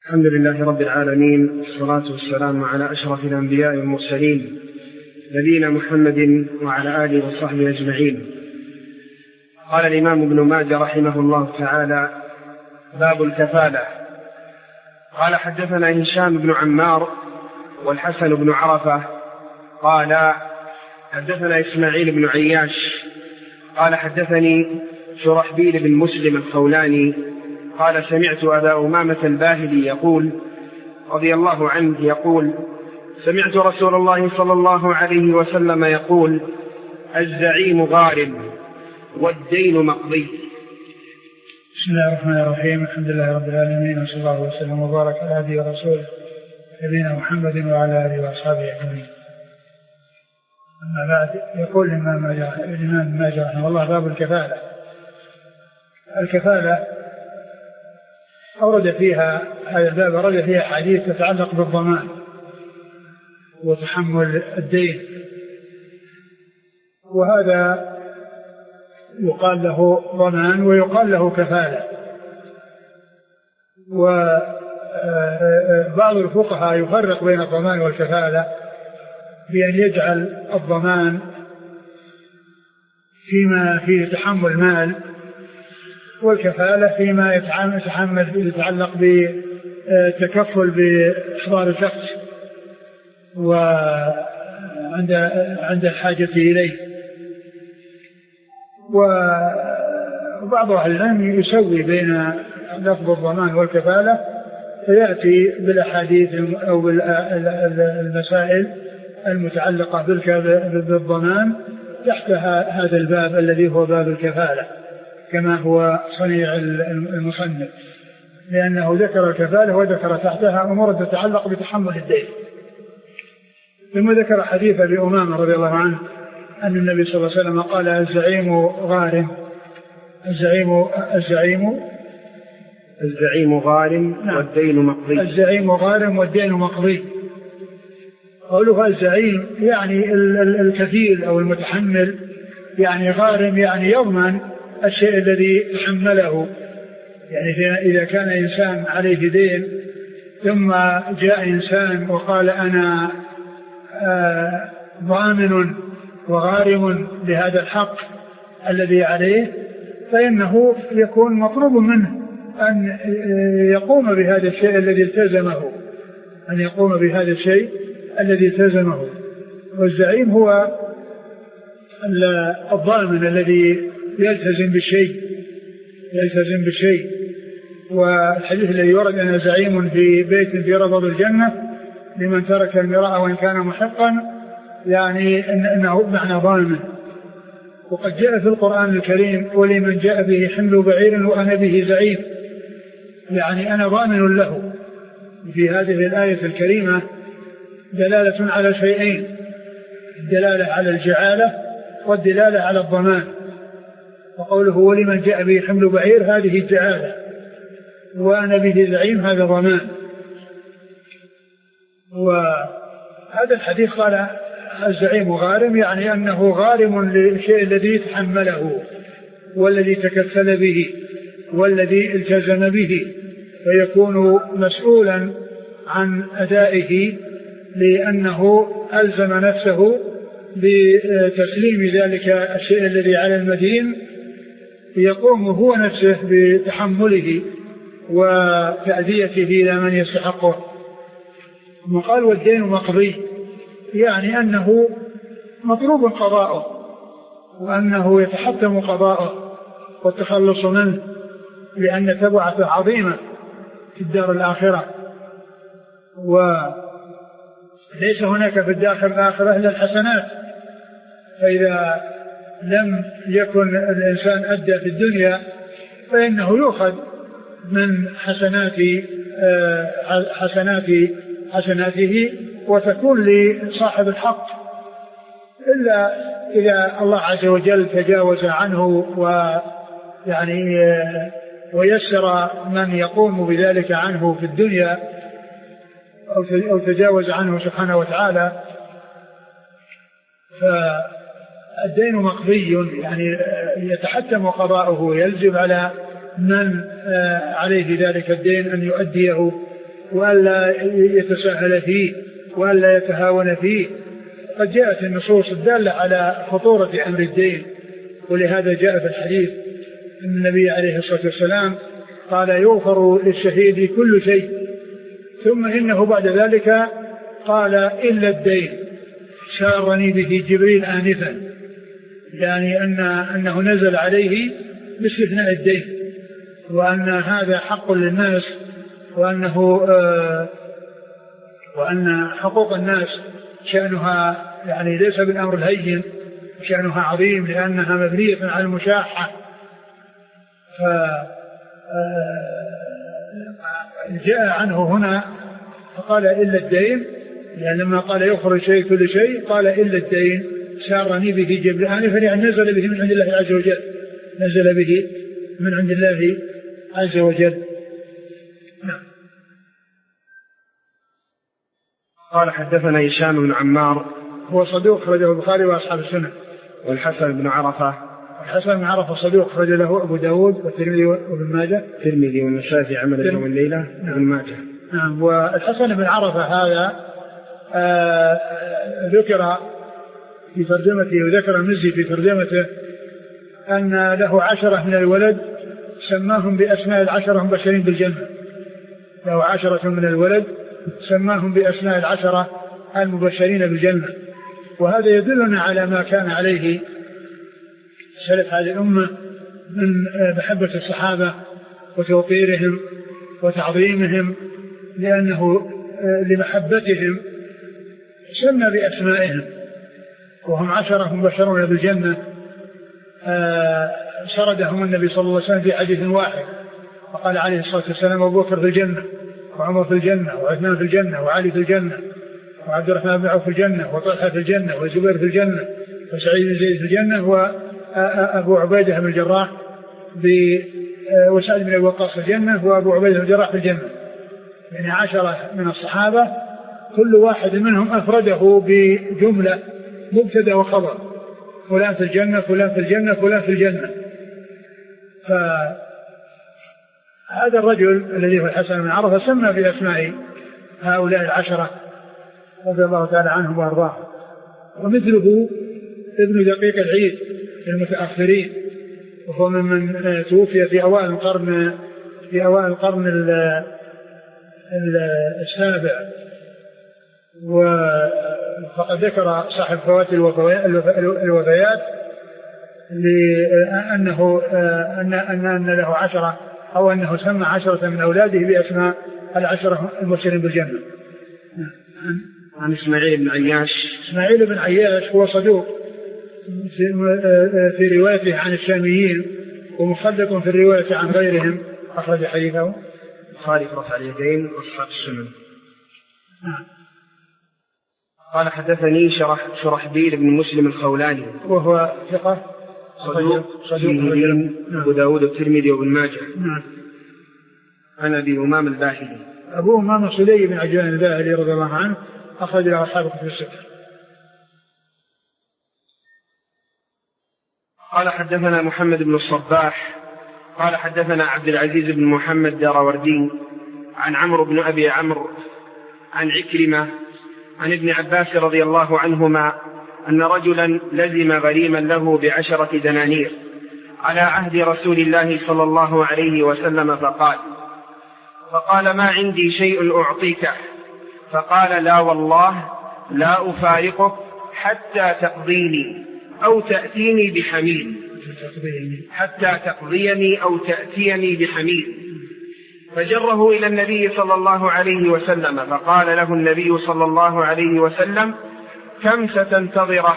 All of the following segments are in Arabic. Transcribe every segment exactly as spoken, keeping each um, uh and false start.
الحمد لله رب العالمين، والصلاة والسلام على أشرف الأنبياء والمرسلين نبينا محمد وعلى آله وصحبه أجمعين. قال الإمام ابن ماجه رحمه الله تعالى: باب الكفالة. قال: حدثنا هشام بن عمار والحسن بن عرفة قال: حدثنا إسماعيل بن عياش قال: حدثني شرحبيل بن مسلم الخولاني قال: سمعت أبا أمامة الباهلي يقول رضي الله عنه يقول: سمعت رسول الله صلى الله عليه وسلم يقول: الزعيم غارم والدين مقضي. بسم الله الرحمن الرحيم. الحمد لله رب العالمين، وصلى الله وسلم وبارك على عبده ورسوله نبينا محمد وعلى آله وأصحابه أجمعين. أما بعد، يقول الإمام ماجه رحمه الله: باب الكفالة. الكفالة أورد فيها هذا الباب أورد فيها حديث تتعلق بالضمان وتحمل الدين، وهذا يقال له ضمان ويقال له كفالة. وبعض الفقهاء يفرق بين الضمان والكفالة بأن يجعل الضمان فيما فيه تحمل مال، والكفالة فيما يتحمل يتعلق بتكفل بإحضار شخص وعند عند الحاجة إليه. وبعض أهل العلم يسوي بين لفظ الضمان والكفالة، فيأتي بالأحاديث أو بالمسائل المتعلقة بالضمان تحت هذا الباب الذي هو باب الكفالة، كما هو صنيع المصنف، لأنه ذكر الكفالة وذكر تحتها أمور تتعلق بتحمل الدين. ثم ذكر حديث أبي أمامة رضي الله عنه أن النبي صلى الله عليه وسلم قال: الزعيم غارم الزعيم الزعيم الزعيم غارم نعم. والدين مقضي. الزعيم غارم والدين مقضي. قوله الزعيم يعني الكفيل أو المتحمل، يعني غارم يعني يضمن الشيء الذي تحمله. يعني إذا كان إنسان عليه دين ثم جاء إنسان وقال: أنا آه ضامن وغارم لهذا الحق الذي عليه، فإنه يكون مطلوب منه أن يقوم بهذا الشيء الذي التزمه أن يقوم بهذا الشيء الذي التزمه. والزعيم هو الضامن الذي يلتزم بالشيء يلتزم بالشيء والحديث الذي يورد أن زعيم في بيت في ربض الجنة لمن ترك المراء وإن كان محقا، يعني أنه معنى ضامن. وقد جاء في القرآن الكريم: ولمن جاء به حمل بعير وأنا به زعيم، يعني أنا ضامن له. في هذه الآية الكريمة دلالة على شيئين: الدلالة على الجعالة والدلالة على الضمان. وقوله ولمن جاء به حمل بعير هذه الجعالة، وأنا به زعيم هذا ضمان. وهذا الحديث قال: الزعيم غارم، يعني أنه غارم للشيء الذي تحمله والذي تكفل به والذي التزم به، فيكون مسؤولا عن أدائه لأنه ألزم نفسه بتسليم ذلك الشيء الذي على المدين، يقوم هو نفسه بتحمله وتأديته إلى من يستحقه. ثم قال: والدين مقضي، يعني أنه مطلوب قضاؤه وأنه يتحتم قضاؤه والتخلص منه، لأن تبعته عظيمة في الدار الآخرة، وليس هناك في الدار الآخرة إلا الحسنات. فإذا لم يكن الإنسان أدى في الدنيا فإنه يؤخذ من حسنات حسنات حسناته وتكون لصاحب الحق، إلا إذا الله عز وجل تجاوز عنه ويعني ويسر من يقوم بذلك عنه في الدنيا أو تجاوز عنه سبحانه وتعالى. فالدين مقضي، يعني يتحتم قضاؤه، يلزم على من عليه ذلك الدين أن يؤديه وألا يتساهل فيه وألا يتهاون فيه. قد جاءت النصوص الدالة على خطورة أمر الدين، ولهذا جاء في الحديث أن النبي عليه الصلاة والسلام قال يغفر للشهيد كل شيء، ثم إنه بعد ذلك قال إلا الدين شارني به جبريل آنفا، يعني أن أنه نزل عليه باستثناء الدين، وأن هذا حق للناس، وأنه آه وأن حقوق الناس شأنها يعني ليس بالأمر الهين، شأنها عظيم لأنها مبنية على المشاحة. فجاء عنه هنا فقال إلا الدين، يعني لما قال يغفر شيء كل شيء قال إلا الدين شارني به جبريل، يعني نزل به من عند الله عز وجل، نزل به من عند الله عز وجل. نعم. قال حدثنا هشام بن عمار هو صدوق أخرجه البخاري وأصحاب السنة. والحسن بن عرفة الحسن بن عرفة صدوق أخرج له أبو داود والترمذي وابن ماجه. الترمذي والنسائي في عمل اليوم والليلة وابن ماجه. نعم. والحسن بن عرفة هذا آه ذكر في ترجمته، وذكر المزي في ترجمته أن له عشرة من الولد سماهم بأسماء العشرة مبشرين بالجنة، له عشرة من الولد سماهم بأسماء العشرة المبشرين بالجنة. وهذا يدلنا على ما كان عليه سلف هذه الأمة من محبة الصحابة وتوقيرهم وتعظيمهم، لأنه لمحبتهم سمى بأسمائهم، وهم عشرة مبشرون بالجنة سردهم النبي صلى الله عليه وسلم في حديث واحد، وقال عليه الصلاة والسلام أبو بكر في الجنة، وعمر في الجنة، وعثمان في الجنة، وعلي في الجنة، وعبد الرحمن بن عوف في الجنة، وطلحة في الجنة، وزبير في الجنة، وسعيد بن زيد في الجنة، وأبو عبيدة بن الجراح وسعد بن أبي وقاص في الجنة، وأبو عبيدة بن الجراح في الجنة. يعني عشرة من الصحابة كل واحد منهم أفرده بجملة مبتدأ وخبر، فلان في الجنة، فلان في الجنة، فلان في الجنة. فهذا الرجل الذي هو الحسن بن عرفة سمى بأسماء هؤلاء العشرة رضي الله تعالى عنهم وأرضاهم. ومثله ابن دقيق العيد المتأخرين، وهو من توفي في أوائل القرن في أوائل القرن السابع، وفقد ذكر صاحب فوات الوفيات لأنه أن أن له عشرة، أو أنه سمى عشرة من أولاده بأسماء العشرة المبشرين بالجنة. عن إسماعيل بن عياش. إسماعيل بن عياش هو صدوق في روايته عن الشاميين، ومصدق في الرواية عن غيرهم، أخرج حديثه البخاري في رفع اليدين وأصحاب السنن. نعم. قال حدثني شرح شرحبيل بن مسلم الخولاني وهو ثقة صدوق صدوق أبو داود والترمذي وابن ماجه. نعم. عن أبي أمام الباهلي. أبو أمام سلي بن عجلان الباهلي رضي الله عنه، أخرج له أصحاب كتب الستة. قال حدثنا محمد بن الصباح قال حدثنا عبد العزيز بن محمد داراوردي عن عمرو بن أبي عمرو عن عكرمة عن ابن عباس رضي الله عنهما أن رجلا لزم غريما له بعشرة دنانير على عهد رسول الله صلى الله عليه وسلم فقال فقال ما عندي شيء أعطيكه، فقال لا والله لا أفارقك حتى تقضيني أو تأتيني بحميل حتى تقضيني أو تأتيني بحميل. فجره إلى النبي صلى الله عليه وسلم، فقال له النبي صلى الله عليه وسلم كم ستنتظره؟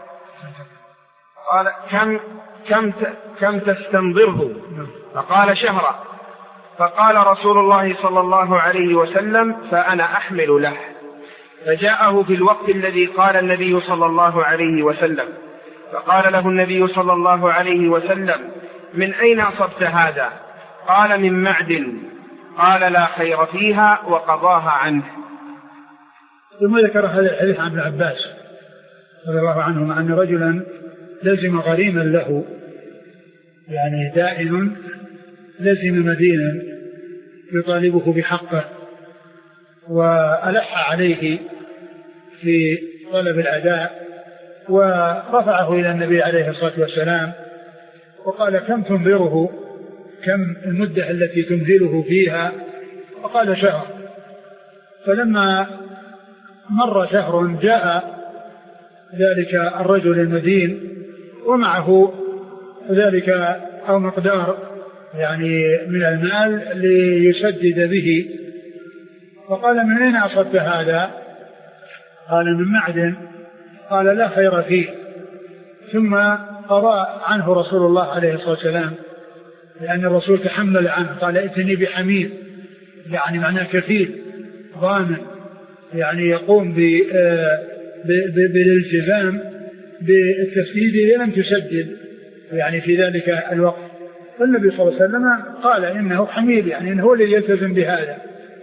قال كم كم كم تستنظره؟ فقال شهرا. فقال رسول الله صلى الله عليه وسلم فأنا أحمل له. فجاءه في الوقت الذي قال النبي صلى الله عليه وسلم، فقال له النبي صلى الله عليه وسلم من أين أصبت هذا؟ قال من معدن. قال لا خير فيها وقضاها عنه. ثم ذكر هذا الحديث عن ابن عباس رضي الله عنهما أن رجلا لزم غريما له، يعني دائم لزم مدينا يطالبه بحقه، وألح عليه في طلب الأداء، ورفعه إلى النبي عليه الصلاة والسلام وقال: كم تنظره؟ كم المدة التي تنزله فيها؟ فقال: شهر. فلما مر شهر جاء ذلك الرجل المدين ومعه ذلك أو مقدار يعني من المال ليسدد به، فقال: من أين أصبت هذا؟ قال: من معدن. قال: لا خير فيه. ثم قضى عنه رسول الله عليه الصلاة والسلام، لأن الرسول تحمل عنه، قال: ائتني بحميل، يعني معناه كفيل ضامن، يعني يقوم بالالتزام بالتسديد إذا لم تسدد يعني في ذلك الوقت. فالنبي صلى الله عليه وسلم قال إنه حميل، يعني إنه هو الذي يلتزم بهذا.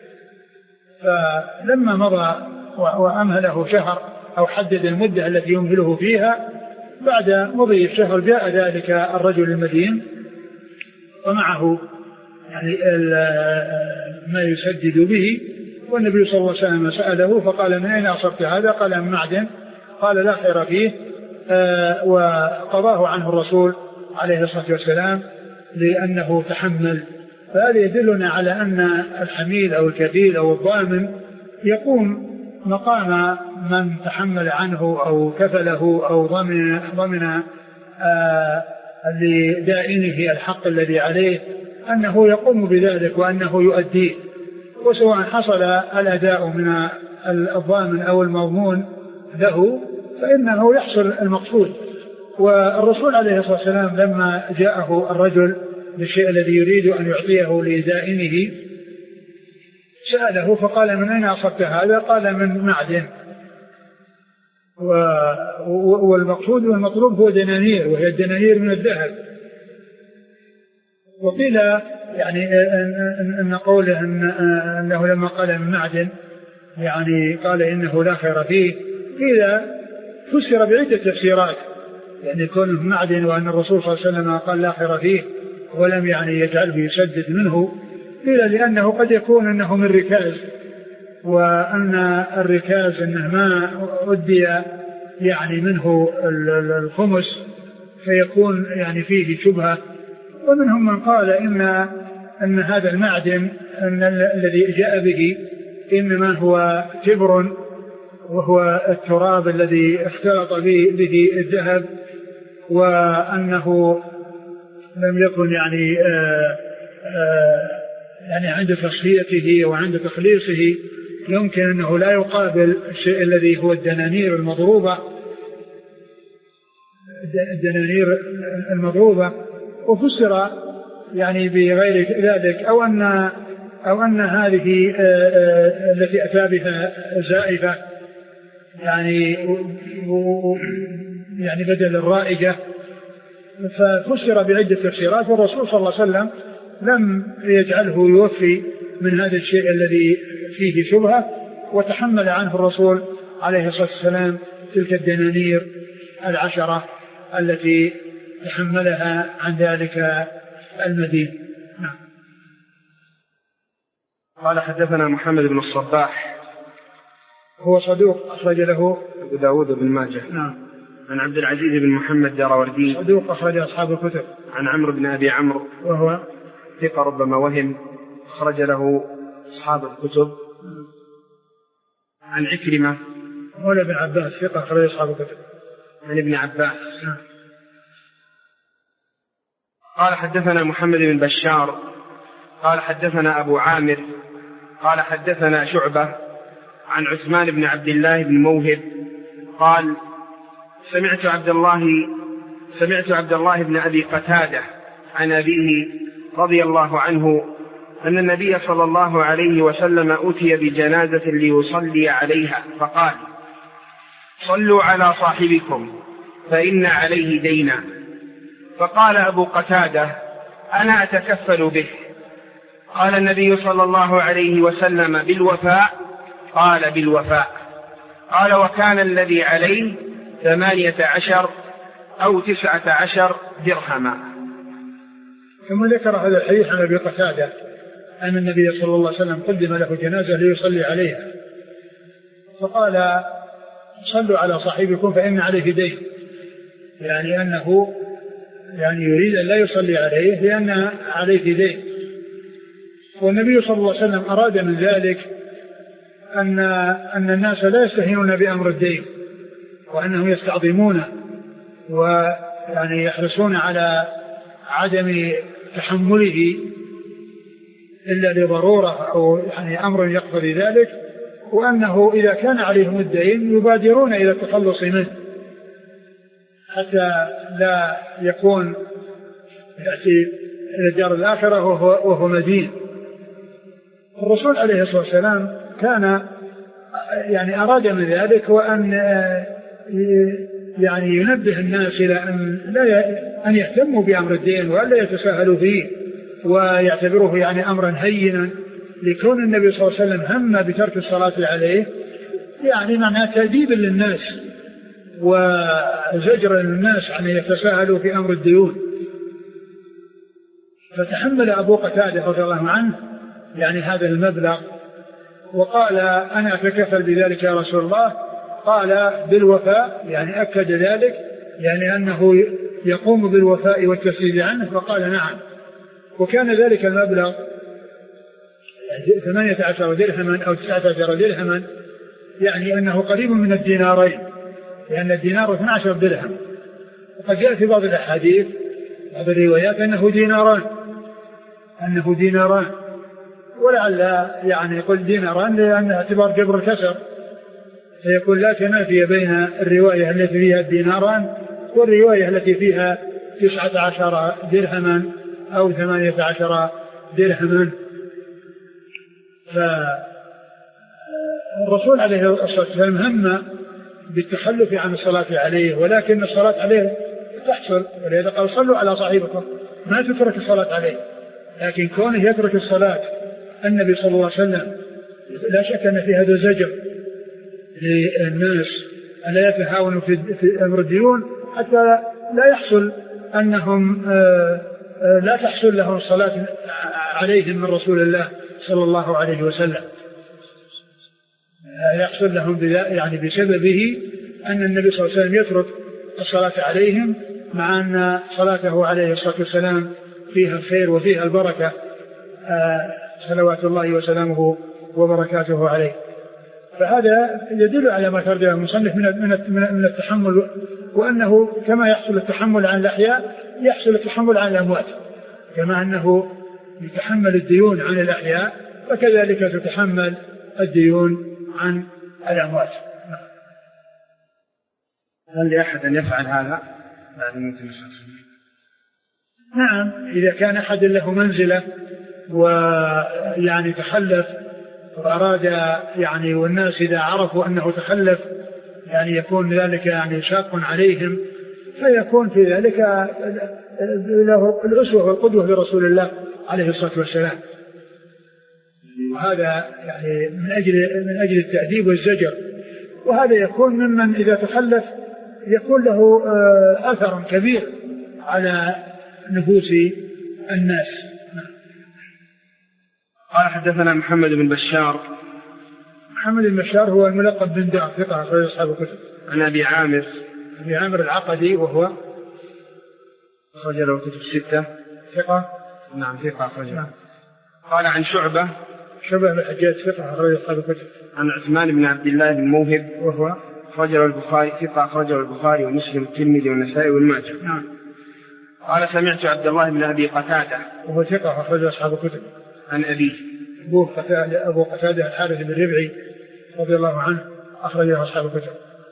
فلما مضى وأمهله شهر أو حدد المدة التي يمهله فيها، بعد مضي الشهر جاء ذلك الرجل المدين ومعه يعني ما يسدد به، والنبي صلى الله عليه وسلم سأله فقال: من أين أصبت هذا؟ قال: من معدن. قال: لا خير فيه. آه وقضاه عنه الرسول عليه الصلاة والسلام لأنه تحمل. فهذا يدلنا على أن الحميل أو الكفيل أو الضامن يقوم مقام من تحمل عنه أو كفله أو ضمن, ضمن آه لدائنه الحق الذي عليه، أنه يقوم بذلك وأنه يؤديه، وسواء حصل الأداء من الضامن أو المضمون له فإنه يحصل المقصود. والرسول عليه الصلاة والسلام لما جاءه الرجل بالشيء الذي يريد أن يعطيه لدائنه سأله فقال: من أين أصبت هذا؟ قال: من معدن. والمقصود والمطلوب هو دنانير، وهي الدنانير من الذهب. وقيل يعني أن قوله أنه لما قال من معدن يعني قال إنه لا خير فيه، قيل فسر بعدة تفسيرات، يعني كونه معدن وأن الرسول صلى الله عليه وسلم قال لا خير فيه ولم يعني يجعله يسدد منه، قيل لأنه قد يكون أنه من ركاز، وأن الركاز أنه ما أدي يعني منه الخمس فيكون يعني فيه شبهة. ومنهم من قال إن أن هذا المعدن أن الذي جاء به إنما هو تبر، وهو التراب الذي اختلط به الذهب، وأنه لم يكن يعني آآ آآ يعني عند تصفيته وعند تخليصه يمكن أنه لا يقابل الشيء الذي هو الدنانير المضروبة الدنانير المضروبة وفسر يعني بغير ذلك، أو أن أو أن هذه التي أتى بها زائفة يعني يعني بدل الرائجة، ففسر بعدة تفسيرات. والرسول صلى الله عليه وسلم لم يجعله يوفي من هذا الشيء الذي فيه شبهة، وتحمل عنه الرسول عليه الصلاة والسلام تلك الدنانير العشرة التي تحملها عن ذلك المدين. نعم. قال: حدثنا محمد بن الصباح هو صدوق أخرج له أبو داود بن ماجه. نعم. عن عبد العزيز بن محمد دراوردي صدوق أخرج أصحاب الكتب. عن عمرو بن أبي عمرو وهو ثقة ربما وهم، أخرج له أصحاب الكتب. عن عكرمة مولى بن عباس ثقة أخرج أصحاب الكتب. عن ابن عباس. قال: حدثنا محمد بن بشار قال: حدثنا أبو عامر قال: حدثنا شعبة عن عثمان بن عبد الله بن موهب قال: سمعت عبد الله سمعت عبد الله بن أبي قتادة عن أبيه رضي الله عنه أن النبي صلى الله عليه وسلم أتي بجنازة ليصلي عليها فقال: صلوا على صاحبكم فإن عليه دينا. فقال أبو قتادة: أنا أتكفل به. قال النبي صلى الله عليه وسلم: بالوفاء؟ قال: بالوفاء. قال: وكان الذي عليه ثمانية عشر أو تسعة عشر درهما. ثم ذكر هذا الحديث عن أبي قتادة أن النبي صلى الله عليه وسلم قدم له جنازة ليصلي عليها، فقال صلوا على صاحبكم فإن عليه دين، يعني أنه يعني يريد أن لا يصلي عليه لأن عليه دين. والنبي صلى الله عليه وسلم أراد من ذلك أن أن الناس لا يستهينون بأمر الدين، وأنهم يستعظمونه ويعني يحرصون على عدم تحمله إلا لضرورة أو يعني أمر يقتضي ذلك، وأنه إذا كان عليهم الدين يبادرون إلى التخلص منه حتى لا يكون يأتي إلى الدار الآخرة وهو, وهو مدين. الرسول عليه الصلاة والسلام كان يعني أراد من ذلك وأن يعني ينبه الناس إلى أن لا أن يهتموا بأمر الدين وأن لا يتساهلوا فيه ويعتبروه يعني أمرا هينا، لكون النبي صلى الله عليه وسلم هم بترك الصلاة عليه يعني معناه تأديب للناس وزجر للناس عن يتساهلوا في أمر الديون. فتحمل أبو قتادة رضي الله عنه يعني هذا المبلغ وقال أنا أتكفل بذلك يا رسول الله. قال بالوفاء، يعني أكد ذلك يعني أنه يقوم بالوفاء والتسديد عنه، فقال نعم. وكان ذلك المبلغ ثمانية عشر درهما أو تسعة عشر درهما، يعني أنه قريب من الدينارين، لأن الدينار اثني عشر درهم. وقد جاء في بعض الأحاديث بعض الروايات أنه ديناران أنه ديناران ولعل يعني يقول ديناران لأن اعتبار جبر الكسر، فيقول لا تنافي بين الرواية التي فيها الديناران والرواية التي فيها تسعة عشر درهما أو ثمانية عشر درهما. فالرسول عليه الصلاة والسلام هم بالتخلف عن الصلاة عليه، ولكن الصلاة عليه تحصل، ولذا قال صلوا على صاحبكم، ما تترك الصلاة عليه. لكن كونه يترك الصلاة النبي صلى الله عليه وسلم لا شك أن في هذا زجر للناس ألا يتهاونوا في أمر الديون حتى لا يحصل أنهم لا تحصل لهم الصلاة عليهم من رسول الله صلى الله عليه وسلم، يحصل لهم يعني بسببه أن النبي صلى الله عليه وسلم يترك الصلاة عليهم، مع أن صلاته عليه الصلاة والسلام فيها الخير وفيها البركة صلوات الله وسلامه وبركاته عليه. فهذا يدل على ما ترجمه المصنف من التحمل، وأنه كما يحصل التحمل عن الأحياء يحصل التحمل عن الأموات، كما أنه يتحمل الديون عن الأحياء فكذلك تتحمل الديون عن الأموات. هل لأحد أن يفعل هذا بعد موت الشخص؟ نعم، إذا كان أحد له منزلة ويعني تخلف وأراد يعني، والناس إذا عرفوا أنه تخلف يعني يكون ذلك يعني شاق عليهم، فيكون في ذلك له الأسوة والقدوة لرسول الله عليه الصلاة والسلام. وهذا يعني من أجل من أجل التأديب والزجر، وهذا يكون ممن إذا تخلف يكون له أثر كبير على نفوس الناس. قال حدثنا محمد بن بشار. محمد بن بشار هو الملقب بن دار، ثقة أخرج أصحاب الكتب. عن أبي عامر. أبي عامر العقدي وهو أخرج له الكتب الستة. ثقة. نعم ثقة أخرج. نعم. قال عن شعبة. شعبة بن الحجاج ثقة أخرج أصحاب الكتب. عن عثمان بن عبد الله بن موهب وهو أخرجه البخاري، ثقة أخرجه البخاري ومسلم والترمذي والنسائي والماجه. نعم. قال سمعت عبد الله بن أبي قتادة وهو ثقة أخرج أصحاب الكتب. عن أبيه أبو قتادة أبو قتادة الحارث بن ربعي رضي الله عنه أخرجه أصحاب الكتب.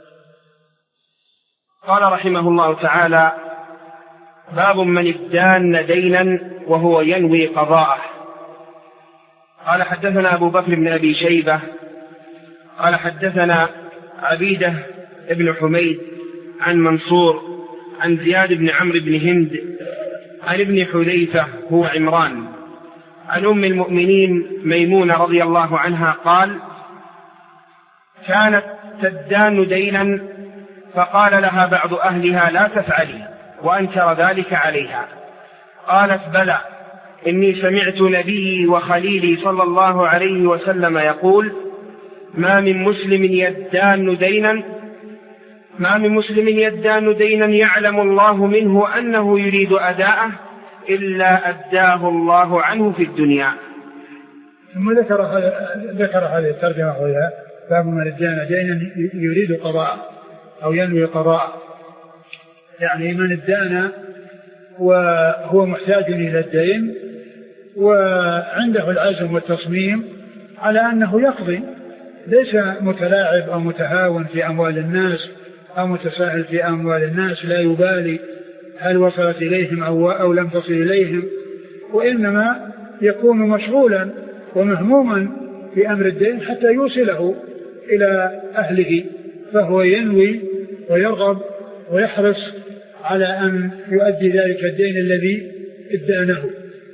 قال رحمه الله تعالى: باب من ادان دينا وهو ينوي قضاءه. قال حدثنا أبو بكر بن أبي شيبة قال حدثنا عبيدة بن حميد عن منصور عن زياد بن عمرو بن هند عن ابن حذيفة هو عمران عن أم المؤمنين ميمونة رضي الله عنها قال: كانت تدان دينا فقال لها بعض أهلها: لا تفعلي، وأنكر ذلك عليها. قالت: بلى، إني سمعت نبيي وخليلي صلى الله عليه وسلم يقول ما من مسلم يدان دينا ما من مسلم يدان دينا يعلم الله منه أنه يريد أداءه إلا أداه الله عنه في الدنيا. ثم ذكر ذكر هذه الترجمة وهي باب من ادان دينا يريد قضاء أو ينوي قضاء، يعني من ادان وهو محتاج إلى الدين وعنده العزم والتصميم على أنه يقضي، ليس متلاعب أو متهاون في أموال الناس أو متساهل في أموال الناس، لا يبالي هل وصلت إليهم أو, أو لم تصل إليهم، وإنما يكون مشغولا ومهموما في أمر الدين حتى يوصله إلى أهله، فهو ينوي ويرغب ويحرص على أن يؤدي ذلك الدين الذي ادانه.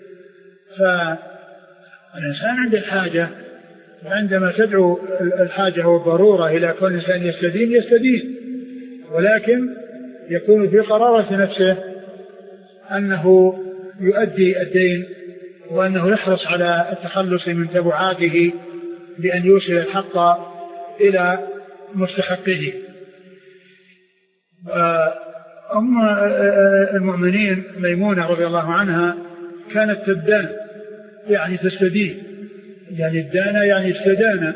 فالإنسان عند الحاجة، وعندما تدعو الحاجة والضرورة إلى كل إنسان يستدين يستدين، ولكن يكون في قرارة نفسه أنه يؤدي الدين وأنه يحرص على التخلص من تبعاته بأن يوصل الحق إلى مستحقه. أم المؤمنين ميمونة رضي الله عنها كانت تدان، يعني تستدين، يعني الدانة يعني استدانة،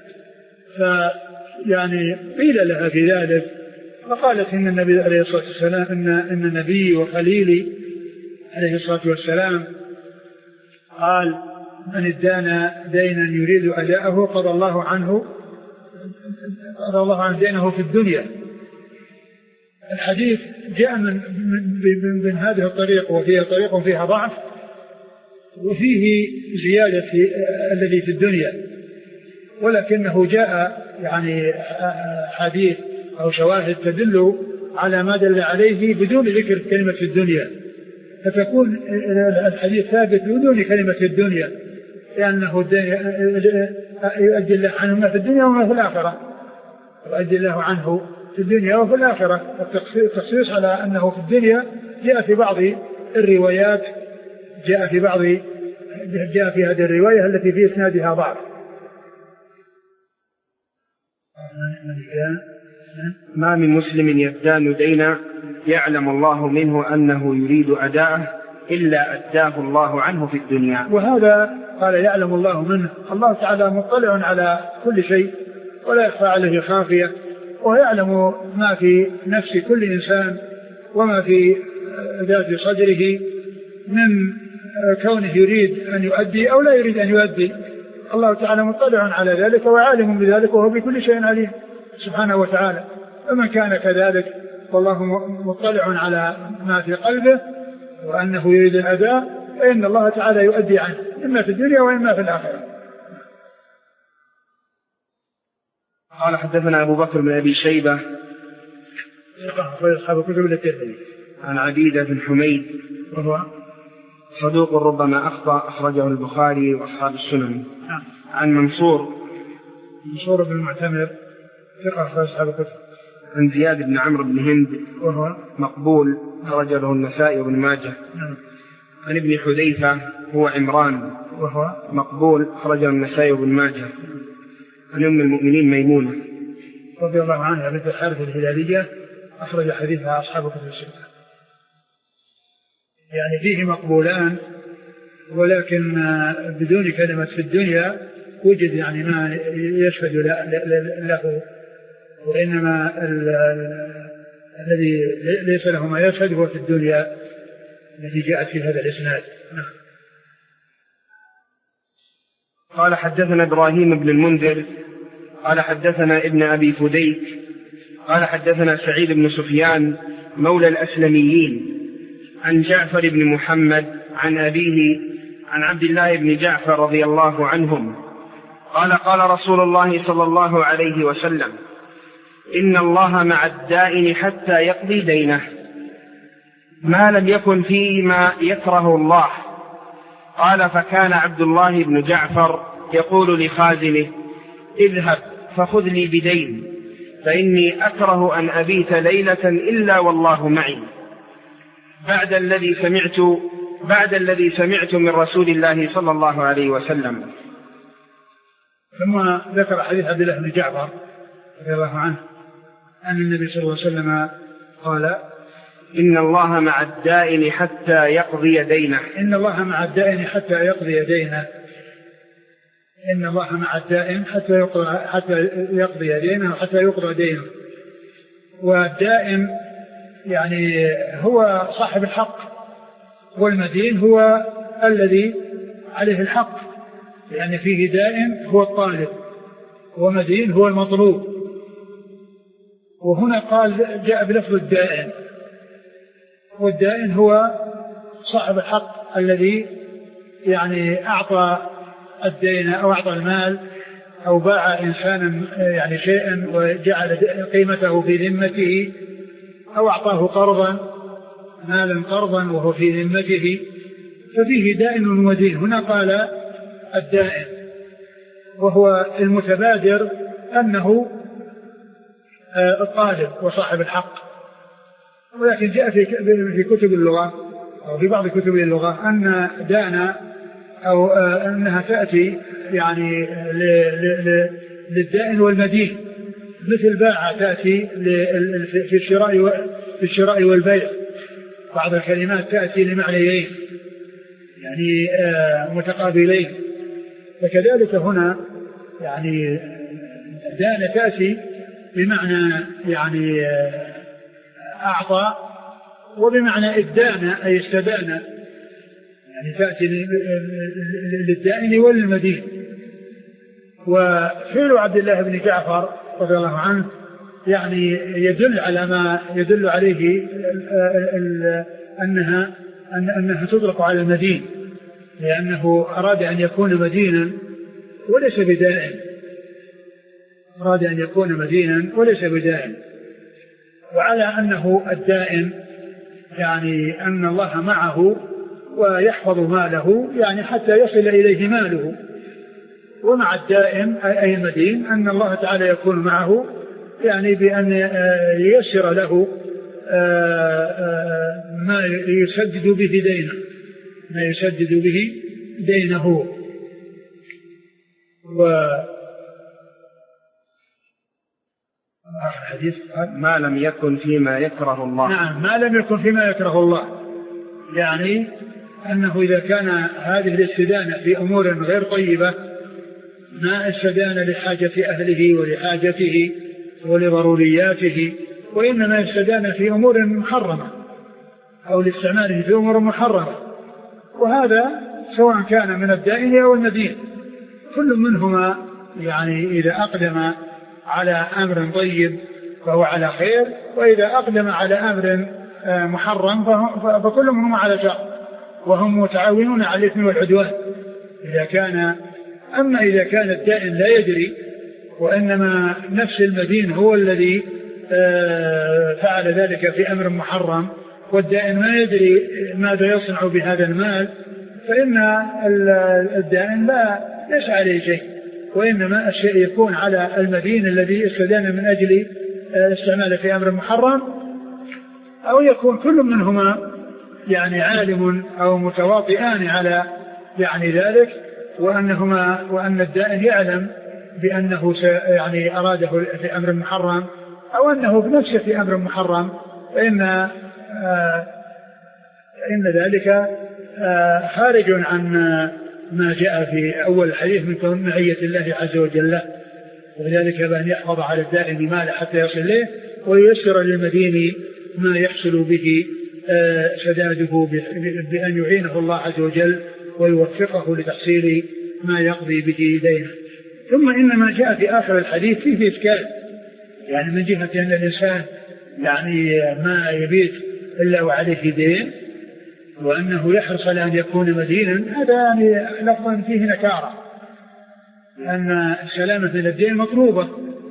فيعني قيل لها في ذلك فقالت إن النبي عليه الصلاة والسلام إن, إن نبي وخليلي عليه الصلاة والسلام قال من ادان دينا يريد أداءه قضى الله عنه قضى الله عن دينه في الدنيا. الحديث جاء من, من, من هذه الطريق، وفيها طريق فيها ضعف وفيه زيادة في الذي في الدنيا، ولكنه جاء يعني حديث أو شواهد تدل على ما دل عليه بدون ذكر كلمة الدنيا، فتكون الحديث ثابت بدون كلمة الدنيا، لأنه يؤدي الله عنه ما في الدنيا وما في الآخرة، يؤدي الله عنه في الدنيا وفي الآخرة. التخصيص على أنه في الدنيا جاء في بعض الروايات، جاء في بعض جاء في هذه الرواية التي في إسنادها ضعف. ما من مسلم يدان دينا يعلم الله منه أنه يريد أداءه إلا أداه الله عنه في الدنيا. وهذا قال يعلم الله منه، الله تعالى مطلع على كل شيء ولا يخفى عليه خافية، ويعلم ما في نفس كل إنسان وما في ذات صدره من كونه يريد أن يؤدي أو لا يريد أن يؤدي. الله تعالى مطلع على ذلك وعالم بذلك وهو بكل شيء عليم سبحانه وتعالى. فمن كان كذلك والله مطلع على ما في قلبه وأنه يريد الأداء، فإن الله تعالى يؤدي عنه إما في الدنيا وإما في الآخرة. قال حدثنا أبو بكر بن أبي شيبة عن عبيدة بن حميد وهو صدوق ربما أخطأ، أخرجه البخاري وأصحاب السنن. عن منصور منصور بن المعتمر ثقة أخرج أصحاب الكتب. عن زياد بن عمرو بن هند وهو مقبول، أخرجه النسائي وابن ماجه. عن ابن حذيفة هو عمران وهو مقبول، أخرجه النسائي وابن ماجه. عن أم المؤمنين ميمونة رضي الله عنها بنت الحارث الهلالية، أخرج حديثها أصحاب كتب الستة. يعني فيه مقبولان ولكن بدون كلمة في الدنيا وجد يعني ما يشهد له، وإنما الذي ليس له ما يشهد هو في الدنيا التي جاءت في هذا الإسناد. قال حدثنا إبراهيم بن المنذر قال حدثنا ابن أبي فديك قال حدثنا سعيد بن سفيان مولى الأسلميين عن جعفر بن محمد عن أبيه عن عبد الله بن جعفر رضي الله عنهم قال قال رسول الله صلى الله عليه وسلم إن الله مع الدائن حتى يقضي دينه ما لم يكن فيه ما يكره الله. قال فكان عبد الله بن جعفر يقول لخازنه اذهب فخذ لي بدين فإني أكره أن أبيت ليلة إلا والله معي. بعد الذي سمعت بعد الذي سمعت من رسول الله صلى الله عليه وسلم. ثم ذكر حديث عبد الله بن جعفر رضي الله عنه أن النبي صلى الله عليه وسلم قال: إن الله مع الدائن حتى يقضي دينه. إن الله مع الدائن حتى يقضي دينه. إن الله مع الدائن حتى يقضي حتى يقضي دينه وحتى يقضى دينه. والدائن يعني هو صاحب الحق، والمدين هو الذي عليه الحق، يعني فيه دائن هو الطالب ومدين هو المطلوب. وهنا قال جاء بلفظ الدائن، والدائن هو صاحب الحق الذي يعني أعطى الدين أو أعطى المال أو باع إنسانا يعني شيئا وجعل قيمته في ذمته، أو أعطاه قرضا مالا قرضا وهو في ذمته، ففيه دائن ومدين. هنا قال الدائن، وهو المتبادر أنه الطالب وصاحب الحق. ولكن جاء في كتب اللغة أو في بعض كتب اللغة أن دانا أو أنها تأتي يعني للدائن والمدين، مثل باع تأتي في الشراء في الشراء والبيع. بعض الكلمات تأتي لمعنيين يعني متقابلين، فكذلك هنا يعني دان تأتي بمعنى يعني أعطى، وبمعنى ادان أي استدان، يعني تأتي للدائن والمدين. وفعل عبد الله بن جعفر رضي الله عنه يعني يدل على ما يدل عليه أنها أنها تطلق على المدين، لأنه أراد أن يكون مدينا وليس بدائن، أراد أن يكون مدينا وليس بدائن. وعلى أنه الدائن يعني أن الله معه ويحفظ ماله يعني حتى يصل إليه ماله، ومع الدائن أي المدين أن الله تعالى يكون معه يعني بأن ييسر له ما يسدد به دينه ما يسدد به دينه. و الحديث ما لم يكن فيما يكره الله. نعم، ما لم يكن فيما يكره الله، يعني أنه إذا كان هذه الاستدانة في أمور غير طيبة ما استدان لحاجة أهله ولحاجته ولضرورياته، وإنما استدان في أمور محرمة أو لاستعماله في أمور محرمة، وهذا سواء كان من الدائن أو المدين، كل منهما يعني إذا أقدم على أمر طيب فهو على خير، وإذا أقدم على أمر محرم فكل منهما على شر، وهم متعاونون على الإثم والعدوان إذا كان. أما إذا كان الدائن لا يدري وإنما نفس المدين هو الذي فعل ذلك في أمر محرم، والدائن ما يدري ماذا يصنع بهذا المال، فإن الدائن لا ليس عليه شيء، وإنما الشيء يكون على المدين الذي استدان من أجل استعماله في أمر محرم، أو يكون كل منهما يعني عالم أو متواطئان على يعني ذلك، وأنهما وأن الدائن يعلم بأنه يعني أراده في أمر محرم أو أنه بنفسه في أمر محرم، فإن آه إن ذلك آه خارج عن ما جاء في أول الحديث من معية الله عز وجل، وذلك بأن يحفظ على الدائن ماله حتى يصل إليه، وييسر للمدين ما يحصل به آه سداده بأن يعينه الله عز وجل ويوفقه لتحصيل ما يقضي به دينه. ثم إن ما جاء في آخر الحديث فيه إشكال، يعني من جهة أن الإنسان يعني ما يبيت إلا وعليه دين، وأنه يحرص على أن يكون مدينا، هذا يعني لفظا فيه نكارة، لأن السلامة من الدين مطلوبة،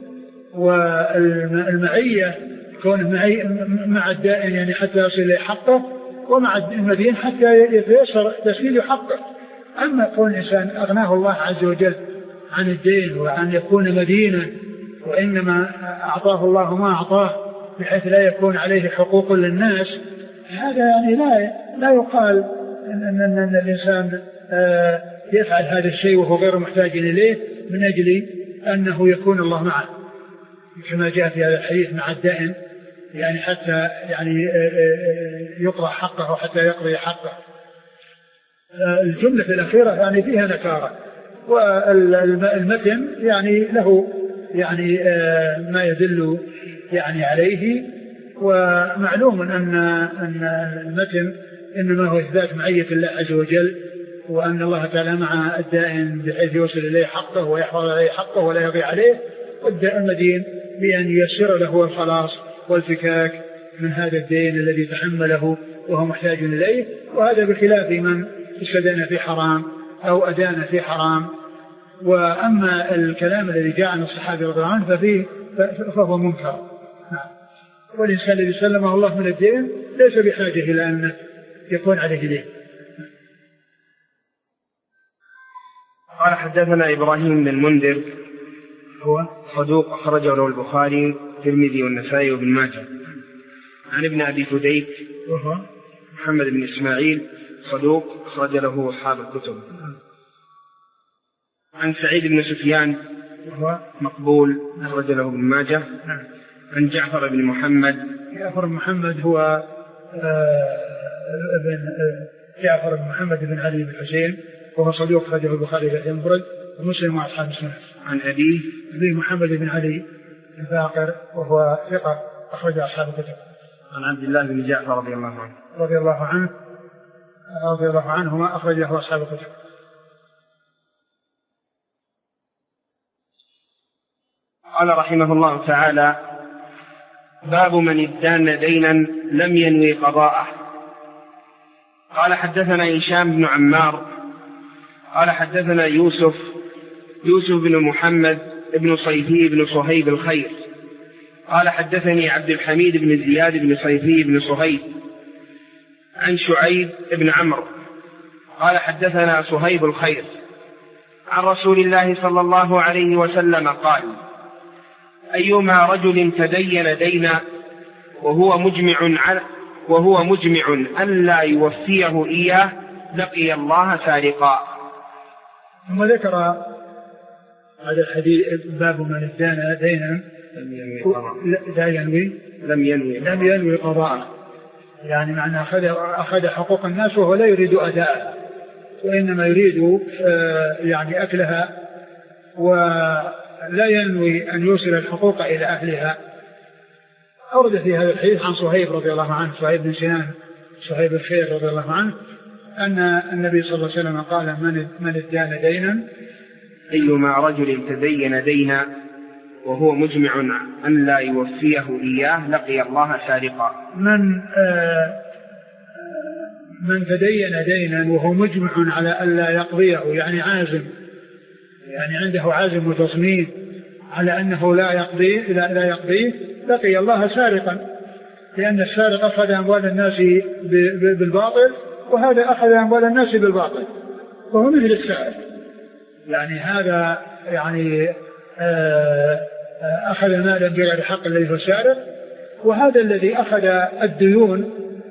والمعية كونه مع الدائن يعني حتى يصل إلى حقه، ومع المدين حتى يتيسر تسديد حقه. أما كون الإنسان أغناه الله عز وجل عن الدين وأن يكون مدينا، وإنما أعطاه الله ما أعطاه بحيث لا يكون عليه حقوق للناس، هذا يعني لا لا يقال أن, أن, أن الإنسان يفعل هذا الشيء وهو غير محتاج إليه من أجل أنه يكون الله معه، كما جاء في هذا الحديث مع الدائن، يعني حتى يعني يقضى حقه وحتى يقضي حقه. الجملة الأخيرة يعني فيها نكارة، والمتن يعني له يعني ما يدل يعني عليه. ومعلوم أن أن المتن إنما هو إثبات معية الله عز وجل، وأن الله تعالى مع الدائن بحيث يوصل إليه حقه ويحفظ عليه حقه ولا يضيع عليه، والدائن المدين بأن ييسر له الخلاص والفكاك من هذا الدين الذي تحمله وهو محتاج إليه. وهذا بخلاف من استدان في حرام أو أدان في حرام. وأما الكلام الذي جاء عن الصحابة رضي الله عنهم ففيه فهو منكر. والإنسان الذي سلمه الله من الدين ليس بحاجة إلى أن يكون عليه دين. قال حدثنا إبراهيم بن المنذر هو صدوق أخرجه له البخاري والترمذي والنسائي وابن ماجه. عن ابن أبي فديك وهو محمد بن إسماعيل صدوق أخرج له أصحاب الكتب. عن سعيد بن سفيان وهو مقبول أخرج له ابن ماجه. عن جعفر بن محمد جعفر بن محمد هو ابن جعفر بن محمد بن علي بن حسين وهو صدوق أخرجه البخاري في المفرد ومسلم وأصحاب السنن. عن أبيه أبي محمد بن علي الباقر وهو ثقة أخرج أصحاب الكتب. عن عبد الله بن جعفر رضي الله عنه رضي الله عنه رضي الله عنهما أخرجه أصحاب الكتب. قال رحمه الله تعالى: باب من ادان دينا لم ينوي قضاءه. قال حدثنا هشام بن عمار قال حدثنا يوسف يوسف بن محمد بن صيفي بن صهيب الخير قال حدثني عبد الحميد بن زياد بن صيفي بن صهيب عن شعيب بن عمرو قال حدثنا صهيب الخير عن رسول الله صلى الله عليه وسلم قال: أيما رجل تدين دينا وهو مجمع على وهو مجمع أن لا يوفيه إياه لقي الله سارقا. ثم ذكر هذا الحديث باب من ادان دينا لم ينوي قضاء لا ينوي لم ينوي لم ينوي قضاء، يعني معنى أخذ أخذ حقوق الناس وهو لا يريد أداءها وإنما يريد يعني أكلها ولا ينوي أن يوصل الحقوق إلى أهلها. أورد في هذا الحديث عن صهيب رضي الله عنه صهيب بن سنان صهيب الخير رضي الله عنه أن النبي صلى الله عليه وسلم قال: من من ادان دينا أيما رجل تدين دينا وهو مجمع أن لا يوفيه إياه لقي الله سارقا. من آه من تدين دينا وهو مجمع على أن لا يقضيه، يعني عازم، يعني عنده عازم وتصميم على أنه لا يقضيه لا, لا يقضيه لقي الله سارقا، لأن السارق أخذ أموال الناس بالباطل وهذا أخذ أموال الناس بالباطل وهو مثل السارق. يعني هذا يعني أخذ مالا بغير حق الذي هو سارق، وهذا الذي أخذ الديون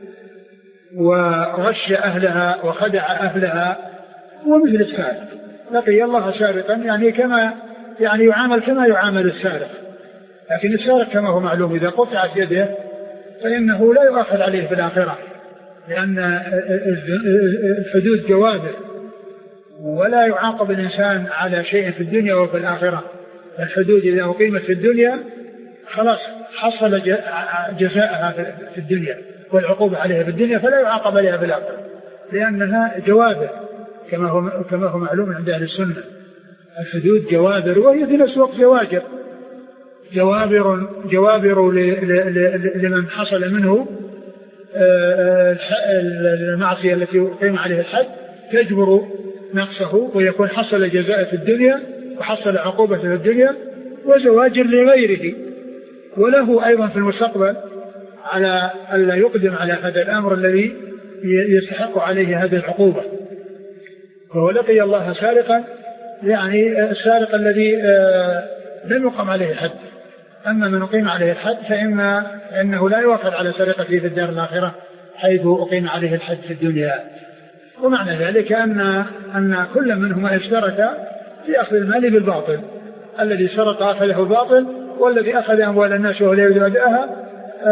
ورش أهلها وخدع أهلها هو مثل السارق لقي الله سارقا، يعني كما يعني يعامل كما يعامل السارق. لكن السارق كما هو معلوم إذا قطعت يده فإنه لا يؤخذ عليه في الآخرة، لأن الحدود جوابر ولا يعاقب الإنسان على شيء في الدنيا وفي الآخرة. الحدود إذا أقيمت في الدنيا خلاص حصل جزاءها في الدنيا والعقوبة عليها في الدنيا، فلا يعاقب عليها في الآخرة لأنها جوابر كما هو كما هو معلوم عند أهل السنة. الحدود جوابر وهي في نفس الوقت جواجر جوابر جوابر لمن حصل منه المعصية التي أقيم عليها الحد تجبر نقصه ويكون حصل جزاء في الدنيا وحصل عقوبة في الدنيا، وزواجر لغيره وله أيضا في المستقبل على ألا يقدم على هذا الأمر الذي يستحق عليه هذه العقوبة. فهو لقي الله سارقا، يعني السارق الذي لم يقم عليه الحد. أما من أقيم عليه الحد فإما أنه لا يؤخذ على سرقته في الدار الآخرة حيث أقيم عليه الحد في الدنيا. ومعنى ذلك أن أن كل منهما اشترك في أخذ المال بالباطل، الذي سرق أخذه باطل، والذي أخذ أموال الناس وهو لا يريد أداءها